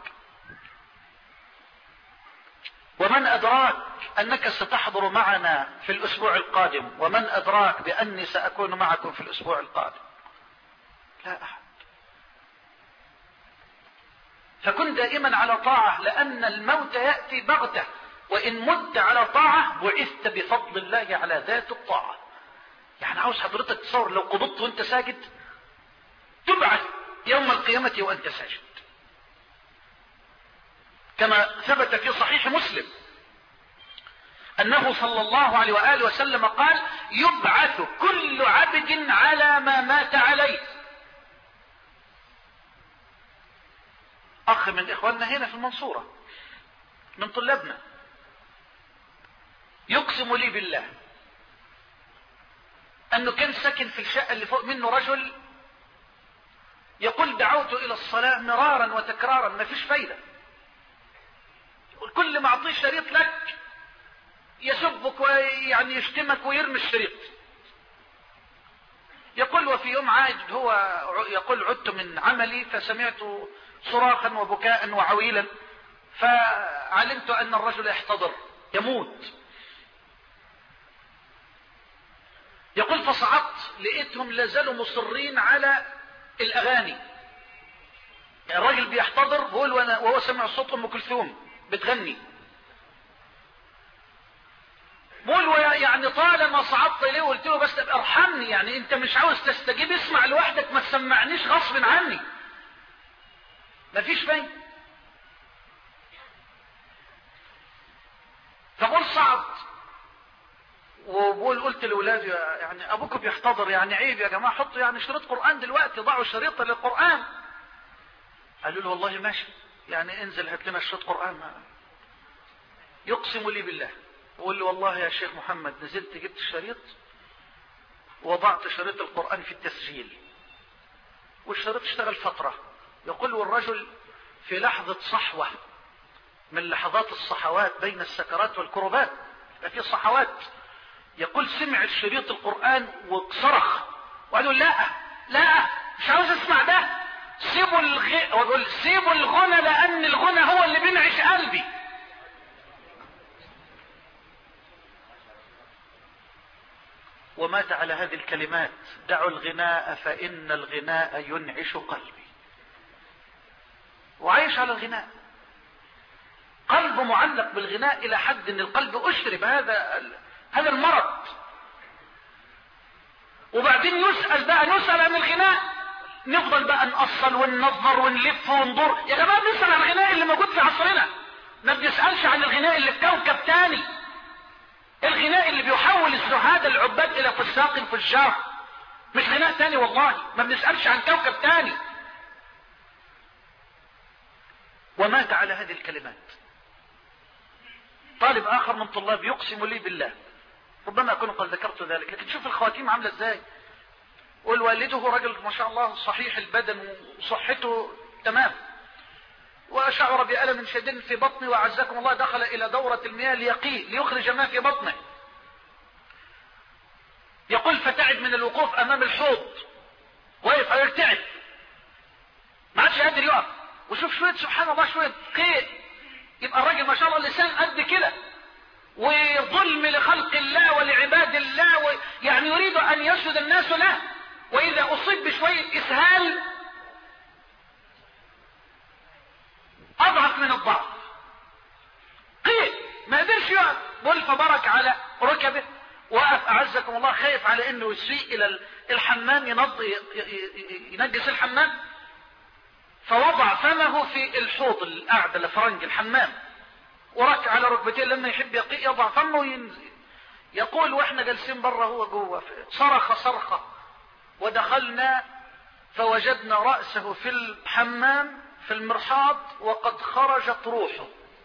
ومن أدراك أنك ستحضر معنا في الأسبوع القادم؟ ومن أدراك بأني سأكون معكم في الأسبوع القادم؟ لا أحد. فكن دائما على طاعة، لأن الموت يأتي بغتة، وإن مت على طاعة بعثت بفضل الله على ذات الطاعة. يعني عاوز حضرتك تصور لو قبضت وانت ساجد، تبعث يوم القيامة وانت ساجد، كما ثبت في صحيح مسلم أنه صلى الله عليه وآله وسلم قال: يبعث كل عبد على ما مات عليه. أخ من إخواننا هنا في المنصورة من طلابنا يقسم لي بالله أنه كان ساكن في الشقة اللي فوق منه رجل يقول: دعوت إلى الصلاة مرارا وتكرارا ما فيش فايدة، كل ما أعطيه شريط لك يسبك ويعني يشتمك ويرمي الشريط. يقول: وفي يوم عاد هو يقول: عدت من عملي فسمعت صراخا وبكاء وعويلا، فعلمت أن الرجل يحتضر يموت. يقول: فصعدت لقيتهم لازالوا مصرين على الأغاني، الراجل بيحتضر بقول وهو سمع صوت أم كلثوم بتغني، بقول يعني طالما صعدت إليه وقلت له: بس ارحمني، يعني أنت مش عاوز تستجيب اسمع لوحدك، ما تسمعنيش غصب عني. مفيش فايدة. فبقول صعد وبقول قلت لاولادي: يعني ابوكم بيحتضر، يعني عيب يا جماعه، حطوا يعني شريط قران دلوقتي، ضعوا شريط للقران. قالوا له: والله ماشي، يعني انزل هات لنا شريط قران. يقسم لي بالله وقول لي: والله يا شيخ محمد نزلت جبت الشريط ووضعت شريط القران في التسجيل، والشريط اشتغل فتره. يقول: والرجل في لحظه صحوه من لحظات الصحوات بين السكرات والكربات، في صحوات، يقول سمع الشريط القرآن وصرخ وقالوا: لا لا مش عاوز اسمع ده، سيبوا الغ... وقال سيبوا الغنى، لأن الغنى هو اللي بينعش قلبي. ومات على هذه الكلمات: دعوا الغناء فإن الغناء ينعش قلبي. وعايش على الغناء، قلبه معلق بالغناء إلى حد أن القلب أشرب هذا هذا المرض. وبعدين يسأل بقى نسأل عن الغناء، نفضل بقى نأصل وننظر ونلف وندور. يا جماعة بنسأل عن الغناء اللي موجود في عصرنا، ما بنسألش عن الغناء اللي في كوكب تاني، الغناء اللي بيحول الزهاد العباد إلى فساق فجار، مش غناء تاني والله، ما بنسألش عن كوكب تاني. ومات على هذه الكلمات. طالب آخر من طلاب يقسم لي بالله، ربما أكون قد ذكرت ذلك، لكن شوف الخواتيم عاملة ازاي. والوالده رجل ما شاء الله صحيح البدن وصحته تمام، وشعر بألم شديد في بطنه، وعزكم الله دخل إلى دورة المياه ليقي ليخرج ما في بطنه. يقول: فتعب من الوقوف أمام الحوض، وقف يرتعب ما عادش قادر يقف. وشوف شوية سبحان الله شوية قيء، يبقى الراجل ما شاء الله اللسان قد كده، وظلم لخلق الله ولعباد الله، يعني يريد أن يسجد الناس له، وإذا أصيب بشوية إسهال أضعف من الضعف، قيء ما قدرش يقف. بل فبرك على ركبه، وقف أعزكم الله خايف على إنه يسيء إلى الحمام، ينجس الحمام، فوضع فمه في الحوض القاعدة لفرنج الحمام، وركع على ركبتيه لما يحب يقي يضع فمه وينزل. يقول: واحنا جالسين بره هو جوه، صرخ صرخة، ودخلنا فوجدنا رأسه في الحمام في المرحاض وقد خرجت روحه.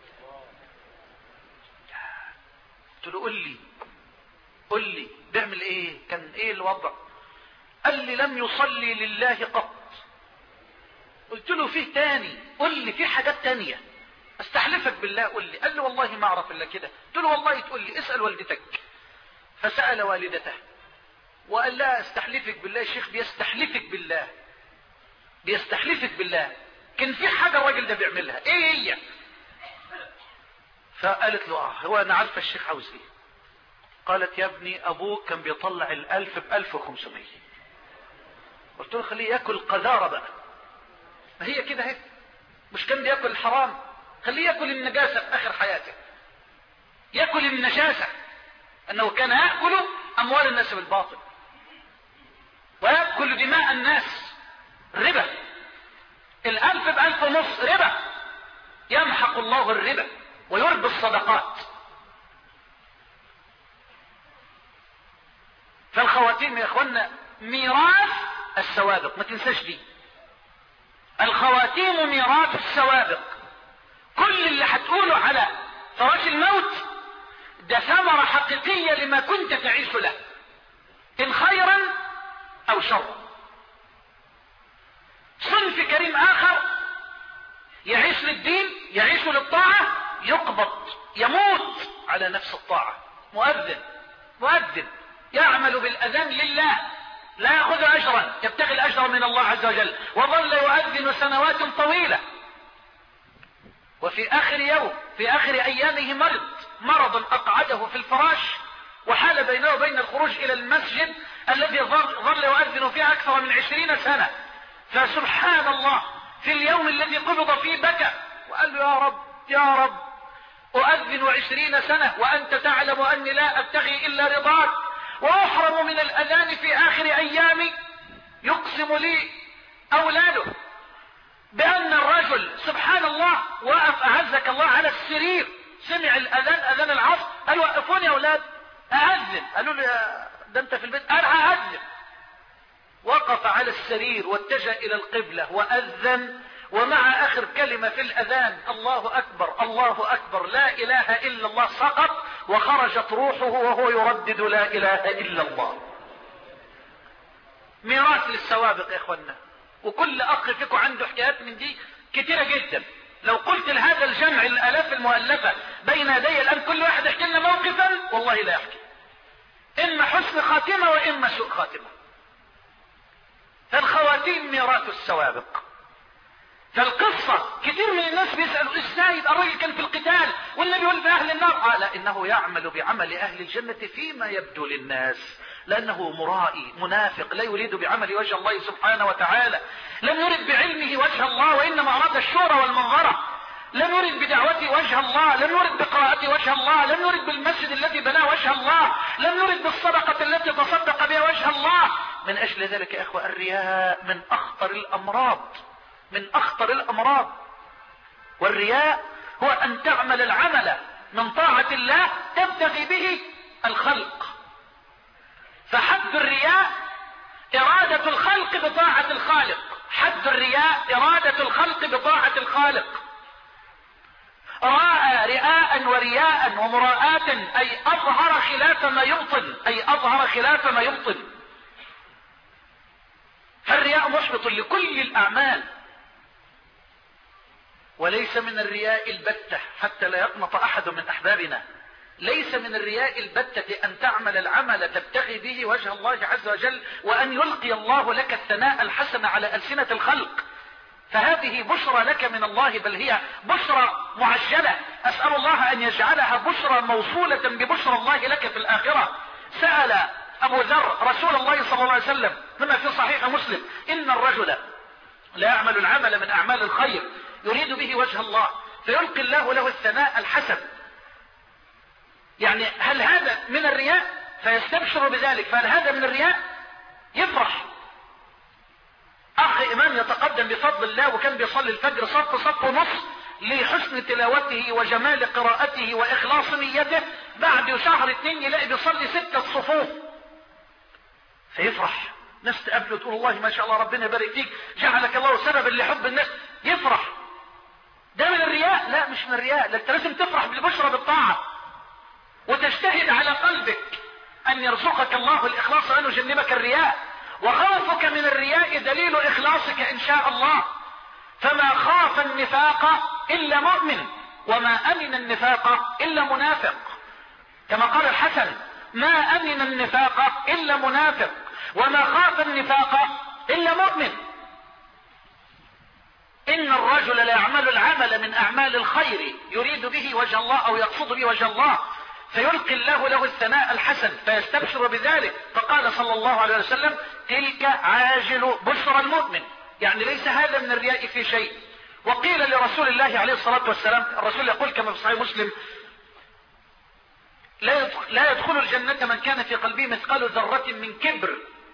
قلت له: قل لي قل لي بيعمل ايه، كان ايه الوضع؟ قال لي: لم يصلي لله قط. قلت له: فيه تاني، قل لي فيه حاجات تانية. استحلفك بالله قل لي. قال له والله ما اعرف الا كده. قلت له والله تقول لي اسأل والدتك. فسأل والدته وقال لها استحلفك بالله يا شيخ، بيستحلفك بالله بيستحلفك بالله كان في حاجة الراجل ده بيعملها، ايه هي؟ فقالت له اه هو انا عارفه الشيخ عاوز ايه. قالت يا ابني ابوك كان بيطلع الالف بألف وخمسمية. قلت له خليه ياكل قذارة بقى، ما هي كده هيك، مش كان بياكل الحرام؟ خليه ياكل النجاسة في اخر حياته، ياكل النجاسة، انه كان يأكل اموال الناس بالباطل ويأكل دماء الناس، ربا. الالف بألف ونص ربا، يمحق الله الربا ويربي الصدقات. فالخواتيم يا اخوانا ميراث السوابق، ما تنساش دي. الخواتيم ميراث السوابق. كل اللي هتقوله على فراش الموت ده ثمرة حقيقية لما كنت تعيش له، ان خيرا او شرا. صنف كريم اخر يعيش للدين، يعيش للطاعة، يقبض يموت على نفس الطاعة. مؤذن مؤذن يعمل بالاذان لله، لا يأخذ اجرا، يبتغي الاجر من الله عز وجل، وظل يؤذن سنوات طويلة. وفي اخر يوم في اخر ايامه مرض مرض اقعده في الفراش وحال بينه وبين الخروج الى المسجد الذي ظل يؤذن فيه اكثر من عشرين سنة. فسبحان الله في اليوم الذي قبض فيه بكى وقال له يا رب يا رب أؤذن عشرين سنة وأنت تعلم أني لا أبتغي إلا رضاك، وأحرم من الأذان في آخر أيامي. يقسم لي أولاده بأن الرجل سبحان الله وقف أعزك الله على السرير، سمع الأذان أذان العصر، قال وقفوني يا أولاد أأذن. قالوا له ده أنت في البيت. قال أأذن. وقف على السرير واتجه إلى القبلة وأذن، ومع آخر كلمة في الأذان الله أكبر الله أكبر لا إله إلا الله سقط وخرجت روحه وهو يردد لا إله إلا الله. ميراث للسوابق يا إخوانا. وكل أخ فيكم عنده حكايات من دي كتيرة جدا. لو قلت لهذا الجمع الآلاف المؤلفة بين يدي الآن كل واحد يحكي لنا موقفا والله لا يحكي، إما حسن خاتمة وإما سوء خاتمة. فالخواتيم ميراث السوابق. فالقصة كثير من الناس بيسألوا ازاي يبقى الراجل كان في القتال والنبي يقول في اهل النار؟ قال آه انه يعمل بعمل اهل الجنة فيما يبدو للناس، لانه مرائي منافق لا يريد بعمل وجه الله سبحانه وتعالى، لم يرد بعلمه وجه الله وانما اراد الشورى والمنظرة، لم يرد بدعوته وجه الله، لم يرد بقراءته وجه الله، لم يرد بالمسجد الذي بناه وجه الله، لم يرد بالصدقة التي تصدق بها وجه الله. من اجل ذلك يا اخوة الرياء من اخطر الامراض، من اخطر الامراض. والرياء هو ان تعمل العمل من طاعة الله تبتغي به الخلق. فحد الرياء ارادة الخلق بطاعة الخالق، حد الرياء ارادة الخلق بطاعة الخالق. راء رئاء ورياء ومراءات اي اظهر خلاف ما يبطن، اي اظهر خلاف ما يبطن. فالرياء محبط لكل الاعمال، وليس من الرياء البتة حتى لا يقنط احد من احبابنا، ليس من الرياء البتة ان تعمل العمل تبتغي به وجه الله عز وجل وان يلقي الله لك الثناء الحسن على ألسنة الخلق. فهذه بشرى لك من الله، بل هي بشرى معجلة، اسأل الله ان يجعلها بشرى موصولة ببشرى الله لك في الاخرة. سأل ابو ذر رسول الله صلى الله عليه وسلم كما في صحيح مسلم ان الرجل لا يعمل العمل من اعمال الخير يريد به وجه الله فيلقي الله له الثناء الحسن، يعني هل هذا من الرياء؟ فيستبشر بذلك. فهل هذا من الرياء؟ يفرح اخ امام يتقدم بفضل الله وكان بيصلي الفجر صف صف ونص لحسن تلاوته وجمال قراءته واخلاص نيته، بعد شهر اتنين يلاقي بيصلي ستة صفوف فيفرح. ناس تقابله تقول والله ما شاء الله ربنا يبارك فيك جعلك الله سببا لحب الناس، يفرح. ده من الرياء؟ لا مش من الرياء، لأنك لازم تفرح بالبشرى بالطاعة وتجتهد على قلبك ان يرزقك الله الاخلاص وان يجنبك الرياء. وخوفك من الرياء دليل اخلاصك ان شاء الله. فما خاف النفاق الا مؤمن، وما أمن النفاق إلا منافق، كما قال الحسن: ما أمن النفاق إلا منافق، وما خاف النفاق إلا مؤمن. إن الرجل لا يعمل العمل من أعمال الخير يريد به وجه الله أو يقصد به وجه الله، فيلقي الله له الثناء الحسن فيستبشر بذلك، فقال صلى الله عليه وسلم: تلك عاجل بشرى المؤمن. يعني ليس هذا من الرياء في شيء. وقيل لرسول الله عليه الصلاة والسلام، الرسول يقول كما في صحيح مسلم: لا يدخل الجنة من كان في قلبه مثقال ذرة من كبر.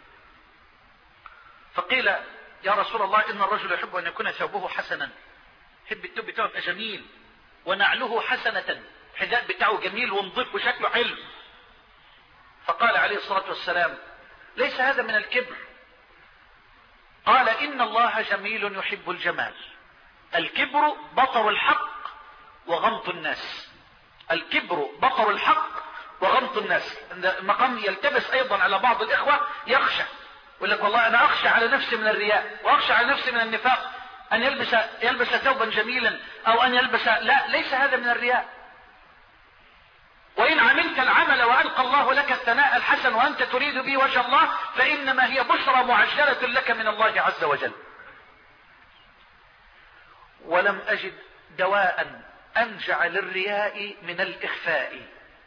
فقيل: يا رسول الله، إن الرجل يحب أن يكون ثوبه حسنا، يحب الثوب بتاعه يبقى جميل، ونعله حسنة، الحذاء بتاعه جميل ونظيف وشكله حلو. فقال عليه الصلاة والسلام: ليس هذا من الكبر. قال: إن الله جميل يحب الجمال. الكبر بطر الحق وغمط الناس. الكبر بطر الحق وغمط الناس. المقام يلتبس أيضا على بعض الإخوة، يخشى، يقول لك: والله أنا أخشى على نفسي من الرياء، وأخشى على نفسي من النفاق، أن يلبس يلبس ثوبا جميلا، أو أن يلبس. لا، ليس هذا من الرياء. وإن عملت العمل وألقى الله لك الثناء الحسن وأنت تريد به وجه الله، فإنما هي بشرى معجلة لك من الله عز وجل. ولم أجد دواء أنجع للرياء من الإخفاء.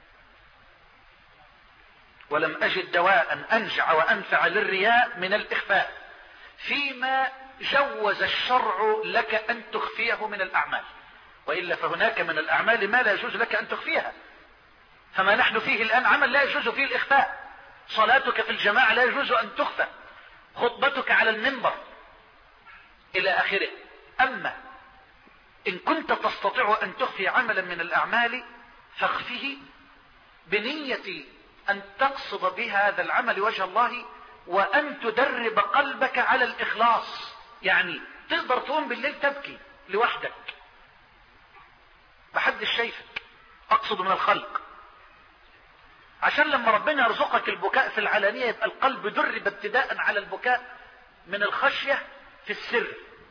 ولم أجد دواء أنجع وأنفع للرياء من الإخفاء، فيما جوز الشرع لك أن تخفيه من الأعمال. وإلا فهناك من الأعمال ما لا يجوز لك أن تخفيها، فما نحن فيه الآن عمل لا يجوز فيه الإخفاء. صلاتك في الجماعة لا يجوز أن تخفى، خطبتك على المنبر إلى آخره. أما إن كنت تستطيع أن تخفي عملا من الأعمال فاخفه بنية أن تقصد بهذا العمل وجه الله، وأن تدرب قلبك على الإخلاص. يعني تقدر تقوم بالليل تبكي لوحدك، محدش شايفك، أقصد من الخلق، عشان لما ربنا يرزقك البكاء في العلانية يبقى القلب درب ابتداء على البكاء من الخشية في السر.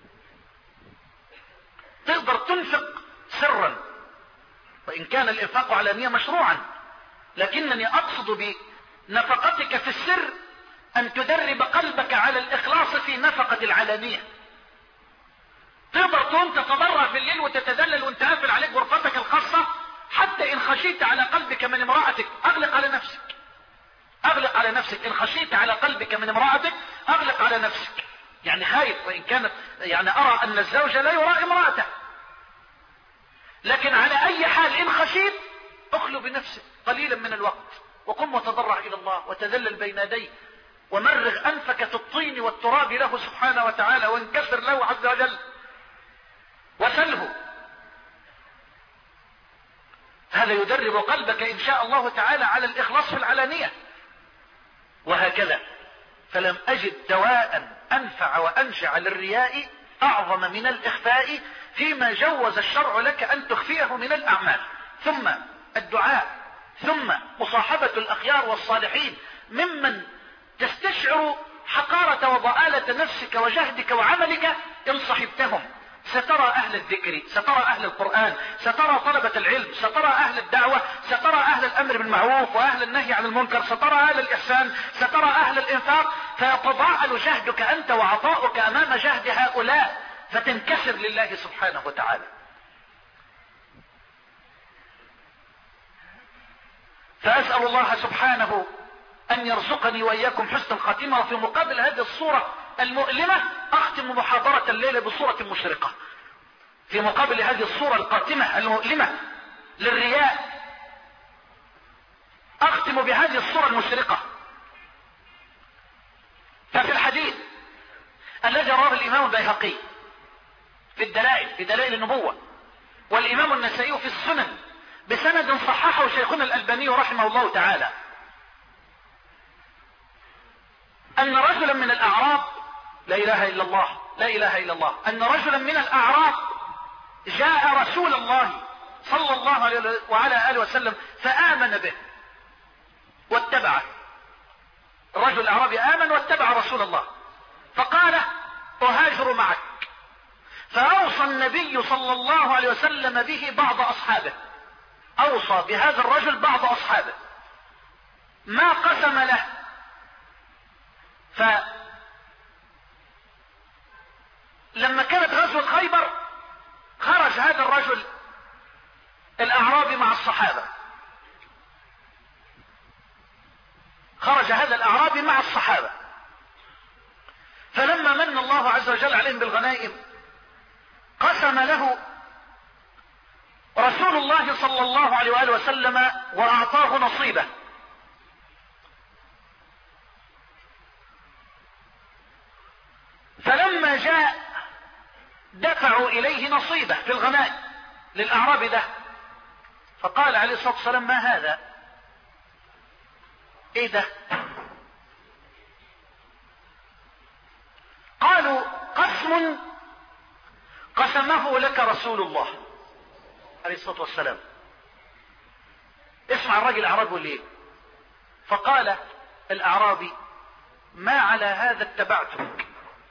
تقدر تنفق سرا، وإن كان الإنفاق علانية مشروعا، لكنني أقصد بنفقتك في السر أن تدرب قلبك على الإخلاص في نفقة العلانية. تقدر تقوم تتضرع في الليل وتتذلل وانت قافل عليك غرفتك الخاصة، حتى إن خشيت على قلبك من امرأتك أغلق على نفسك، أغلق على نفسك. إن خشيت على قلبك من امرأتك أغلق على نفسك، يعني خايف، وإن كانت يعني أرى أن الزوج لا يراعي امرأته، لكن على أي حال إن خشيت أخلو بنفسك قليلا من الوقت، وقم وتضرع إلى الله وتذلل بين يديه، ومرغ أنفك في الطين والتراب له سبحانه وتعالى، وانكسر له عز وجل وسله. هذا يدرب قلبك إن شاء الله تعالى على الإخلاص في العلانية. وهكذا، فلم أجد دواء أنفع وأنشع للرياء أعظم من الإخفاء فيما جوز الشرع لك أن تخفيه من الأعمال. ثم الدعاء، ثم مصاحبة الأخيار والصالحين ممن تستشعر حقارة وضآلة نفسك وجهدك وعملك. إن صحبتهم سترى أهل الذكر، سترى أهل القرآن، سترى طلبة العلم، سترى أهل الدعوة، سترى أهل الأمر بالمعروف وأهل النهي عن المنكر، سترى أهل الإحسان، سترى أهل الإنفاق، فيتضاءل جهدك أنت وعطاؤك أمام جهد هؤلاء، فتنكسر لله سبحانه وتعالى. فأسأل الله سبحانه أن يرزقني وإياكم حسن الخاتمة. وفي مقابل هذه الصورة المؤلمة أختم محاضرة الليلة بصورة مشرقة. في مقابل هذه الصورة القاتمة المؤلمة للرياء أختم بهذه الصورة المشرقة. ففي الحديث الذي رواه الإمام البيهقي في الدلائل، في دلائل النبوة، والإمام النسائي في السنن بسند صححه شيخنا الألباني رحمه الله تعالى، أن رجلا من الأعراب، لا إله إلا الله، لا إله إلا الله، أن رجلا من الأعراب جاء رسول الله صلى الله عليه وعلى آله وسلم فآمن به واتبعه. الرجل الأعرابي آمن واتبع رسول الله، فقال: أهاجر معك. فأوصى النبي صلى الله عليه وسلم به بعض أصحابه، أوصى بهذا الرجل بعض أصحابه ما قسم له. فلما كانت غزوة خيبر خرج هذا الرجل الأعرابي مع الصحابة، خرج هذا الأعرابي مع الصحابة، فلما من الله عز وجل عليهم بالغنائم قسم له رسول الله صلى الله عليه وآله وسلم وأعطاه نصيبه. فلما جاء دفعوا إليه نصيبه في الغنائم للأعرابي ده، فقال عليه الصلاة والسلام: ما هذا؟ ايه ده؟ قالوا: قسم قسمه لك رسول الله عليه الصلاة والسلام. اسمع الرجل الأعرابي ليه؟ فقال الأعرابي: ما على هذا اتبعتك.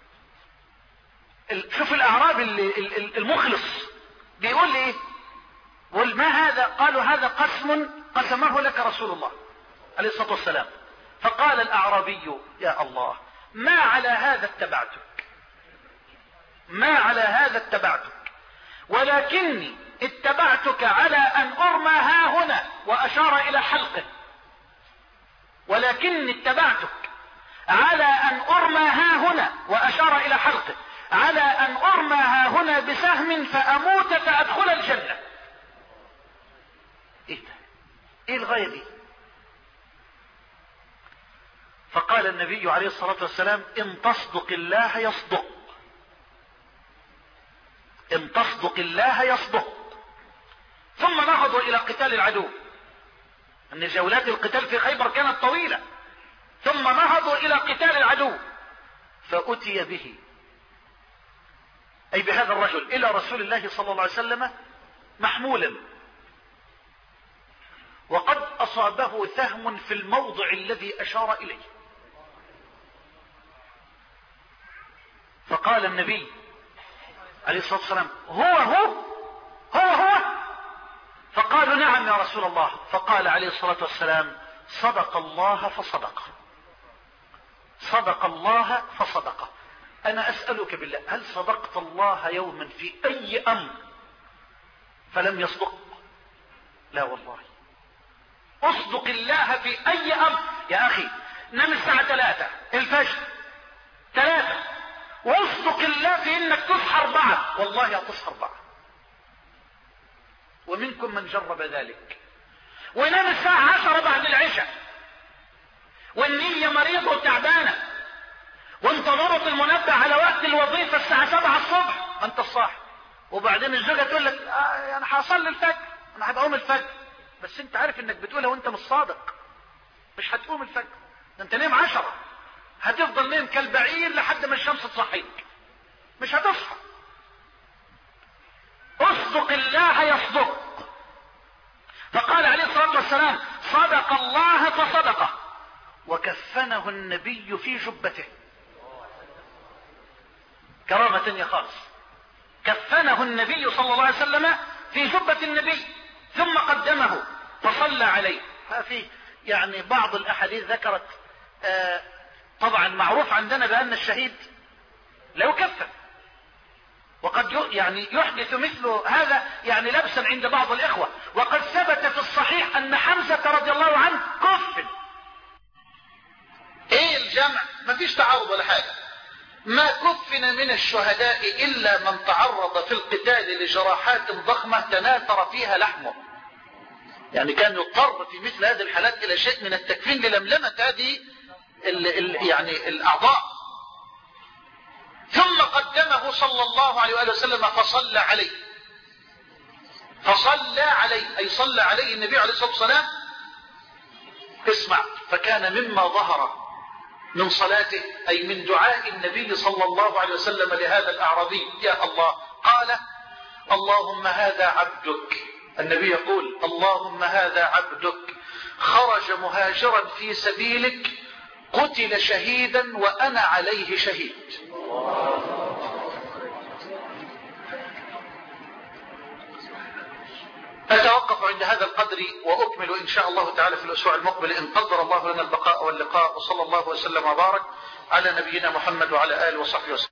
شوف الأعرابي المخلص بيقول لي ايه؟ بيقول: ما هذا؟ قالوا: هذا قسم قسمه لك رسول الله عليه الصلاة والسلام. فقال الأعرابي: يا الله، ما على هذا اتبعتك، ما على هذا اتبعتك، ولكني اتبعتك على أن أرمى ها هنا، وأشار إلى حلقه. ولكني اتبعتك على أن أرمى ها هنا، وأشار إلى حلقه، على أن أرمى ها هنا بسهم فأموت فأدخل الجنة. ايه ده؟ ايه الغاية دي؟ فقال النبي عليه الصلاة والسلام: إن تصدق الله يصدق، إن تصدق الله يصدق. ثم نهضوا إلى قتال العدو، أن جولات القتال في خيبر كانت طويلة. ثم نهضوا إلى قتال العدو، فأتي به، أي بهذا الرجل، إلى رسول الله صلى الله عليه وسلم محمولا، وقد أصابه سهم في الموضع الذي أشار إليه. فقال النبي عليه الصلاة والسلام: هو هو هو هو فقالوا: نعم يا رسول الله. فقال عليه الصلاة والسلام: صدق الله فصدق، صدق الله فصدق. أنا أسألك بالله، هل صدقت الله يوما في أي أمر فلم يصدق؟ لا والله. اصدق الله في أي أمر. يا أخي نام الساعة ثلاثة الفجر، ثلاثة، واصدق الله في إنك تصحى أربعة، والله هتصحى أربعة. ومنكم من جرب ذلك. وينام الساعة عشرة بعد العشاء، والنية مريضة وتعبانة، وانتظرت المنبه على وقت الوظيفة الساعة سبعة الصبح، أنت الصاحب. وبعدين الزوجة تقول لك: آه أنا هصلي الفجر، أنا هبقوم الفجر. بس أنت عارف إنك بتقولها وأنت مش صادق، مش هتقوم الفجر، ده أنت نايم عشرة، هتفضل نايم كالبعير لحد ما الشمس تصحيك، مش هتصحى. اصدق الله يصدق. فقال عليه الصلاة والسلام: صدق الله فصدقه. وكفنه النبي في جبته، كرامة تانية خالص. كفنه النبي صلى الله عليه وسلم في جبة النبي، ثم قدمه فصلى عليه. ففي يعني بعض الأحاديث ذكرت آه طبعا معروف عندنا بأن الشهيد لا يكفن، وقد يعني يحدث مثل هذا يعني لبسا عند بعض الإخوة. وقد ثبت في الصحيح أن حمزة رضي الله عنه كفن. ايه الجمع؟ مفيش تعارض ولا حاجة. ما كفن من الشهداء إلا من تعرض في القتال لجراحات ضخمة تناثر فيها لحمه، يعني كان يضطر في مثل هذه الحالات إلى شيء من التكفين للملمة هذه ال ال يعني الأعضاء. ثم قدمه صلى الله عليه وآله وسلم فصلى عليه، فصلى عليه أي صلى عليه النبي عليه الصلاة والسلام. اسمع: فكان مما ظهر من صلاته أي من دعاء النبي صلى الله عليه وسلم لهذا الأعرابي: يا الله، قال: اللهم هذا عبدك. النبي يقول: اللهم هذا عبدك خرج مهاجرا في سبيلك، قتل شهيدا وأنا عليه شهيد. أتوقف عند هذا القدر وأكمل إن شاء الله تعالى في الأسبوع المقبل إن قدر الله لنا البقاء واللقاء، وصلى الله وسلم وبارك على نبينا محمد وعلى آله وصحبه وسلم.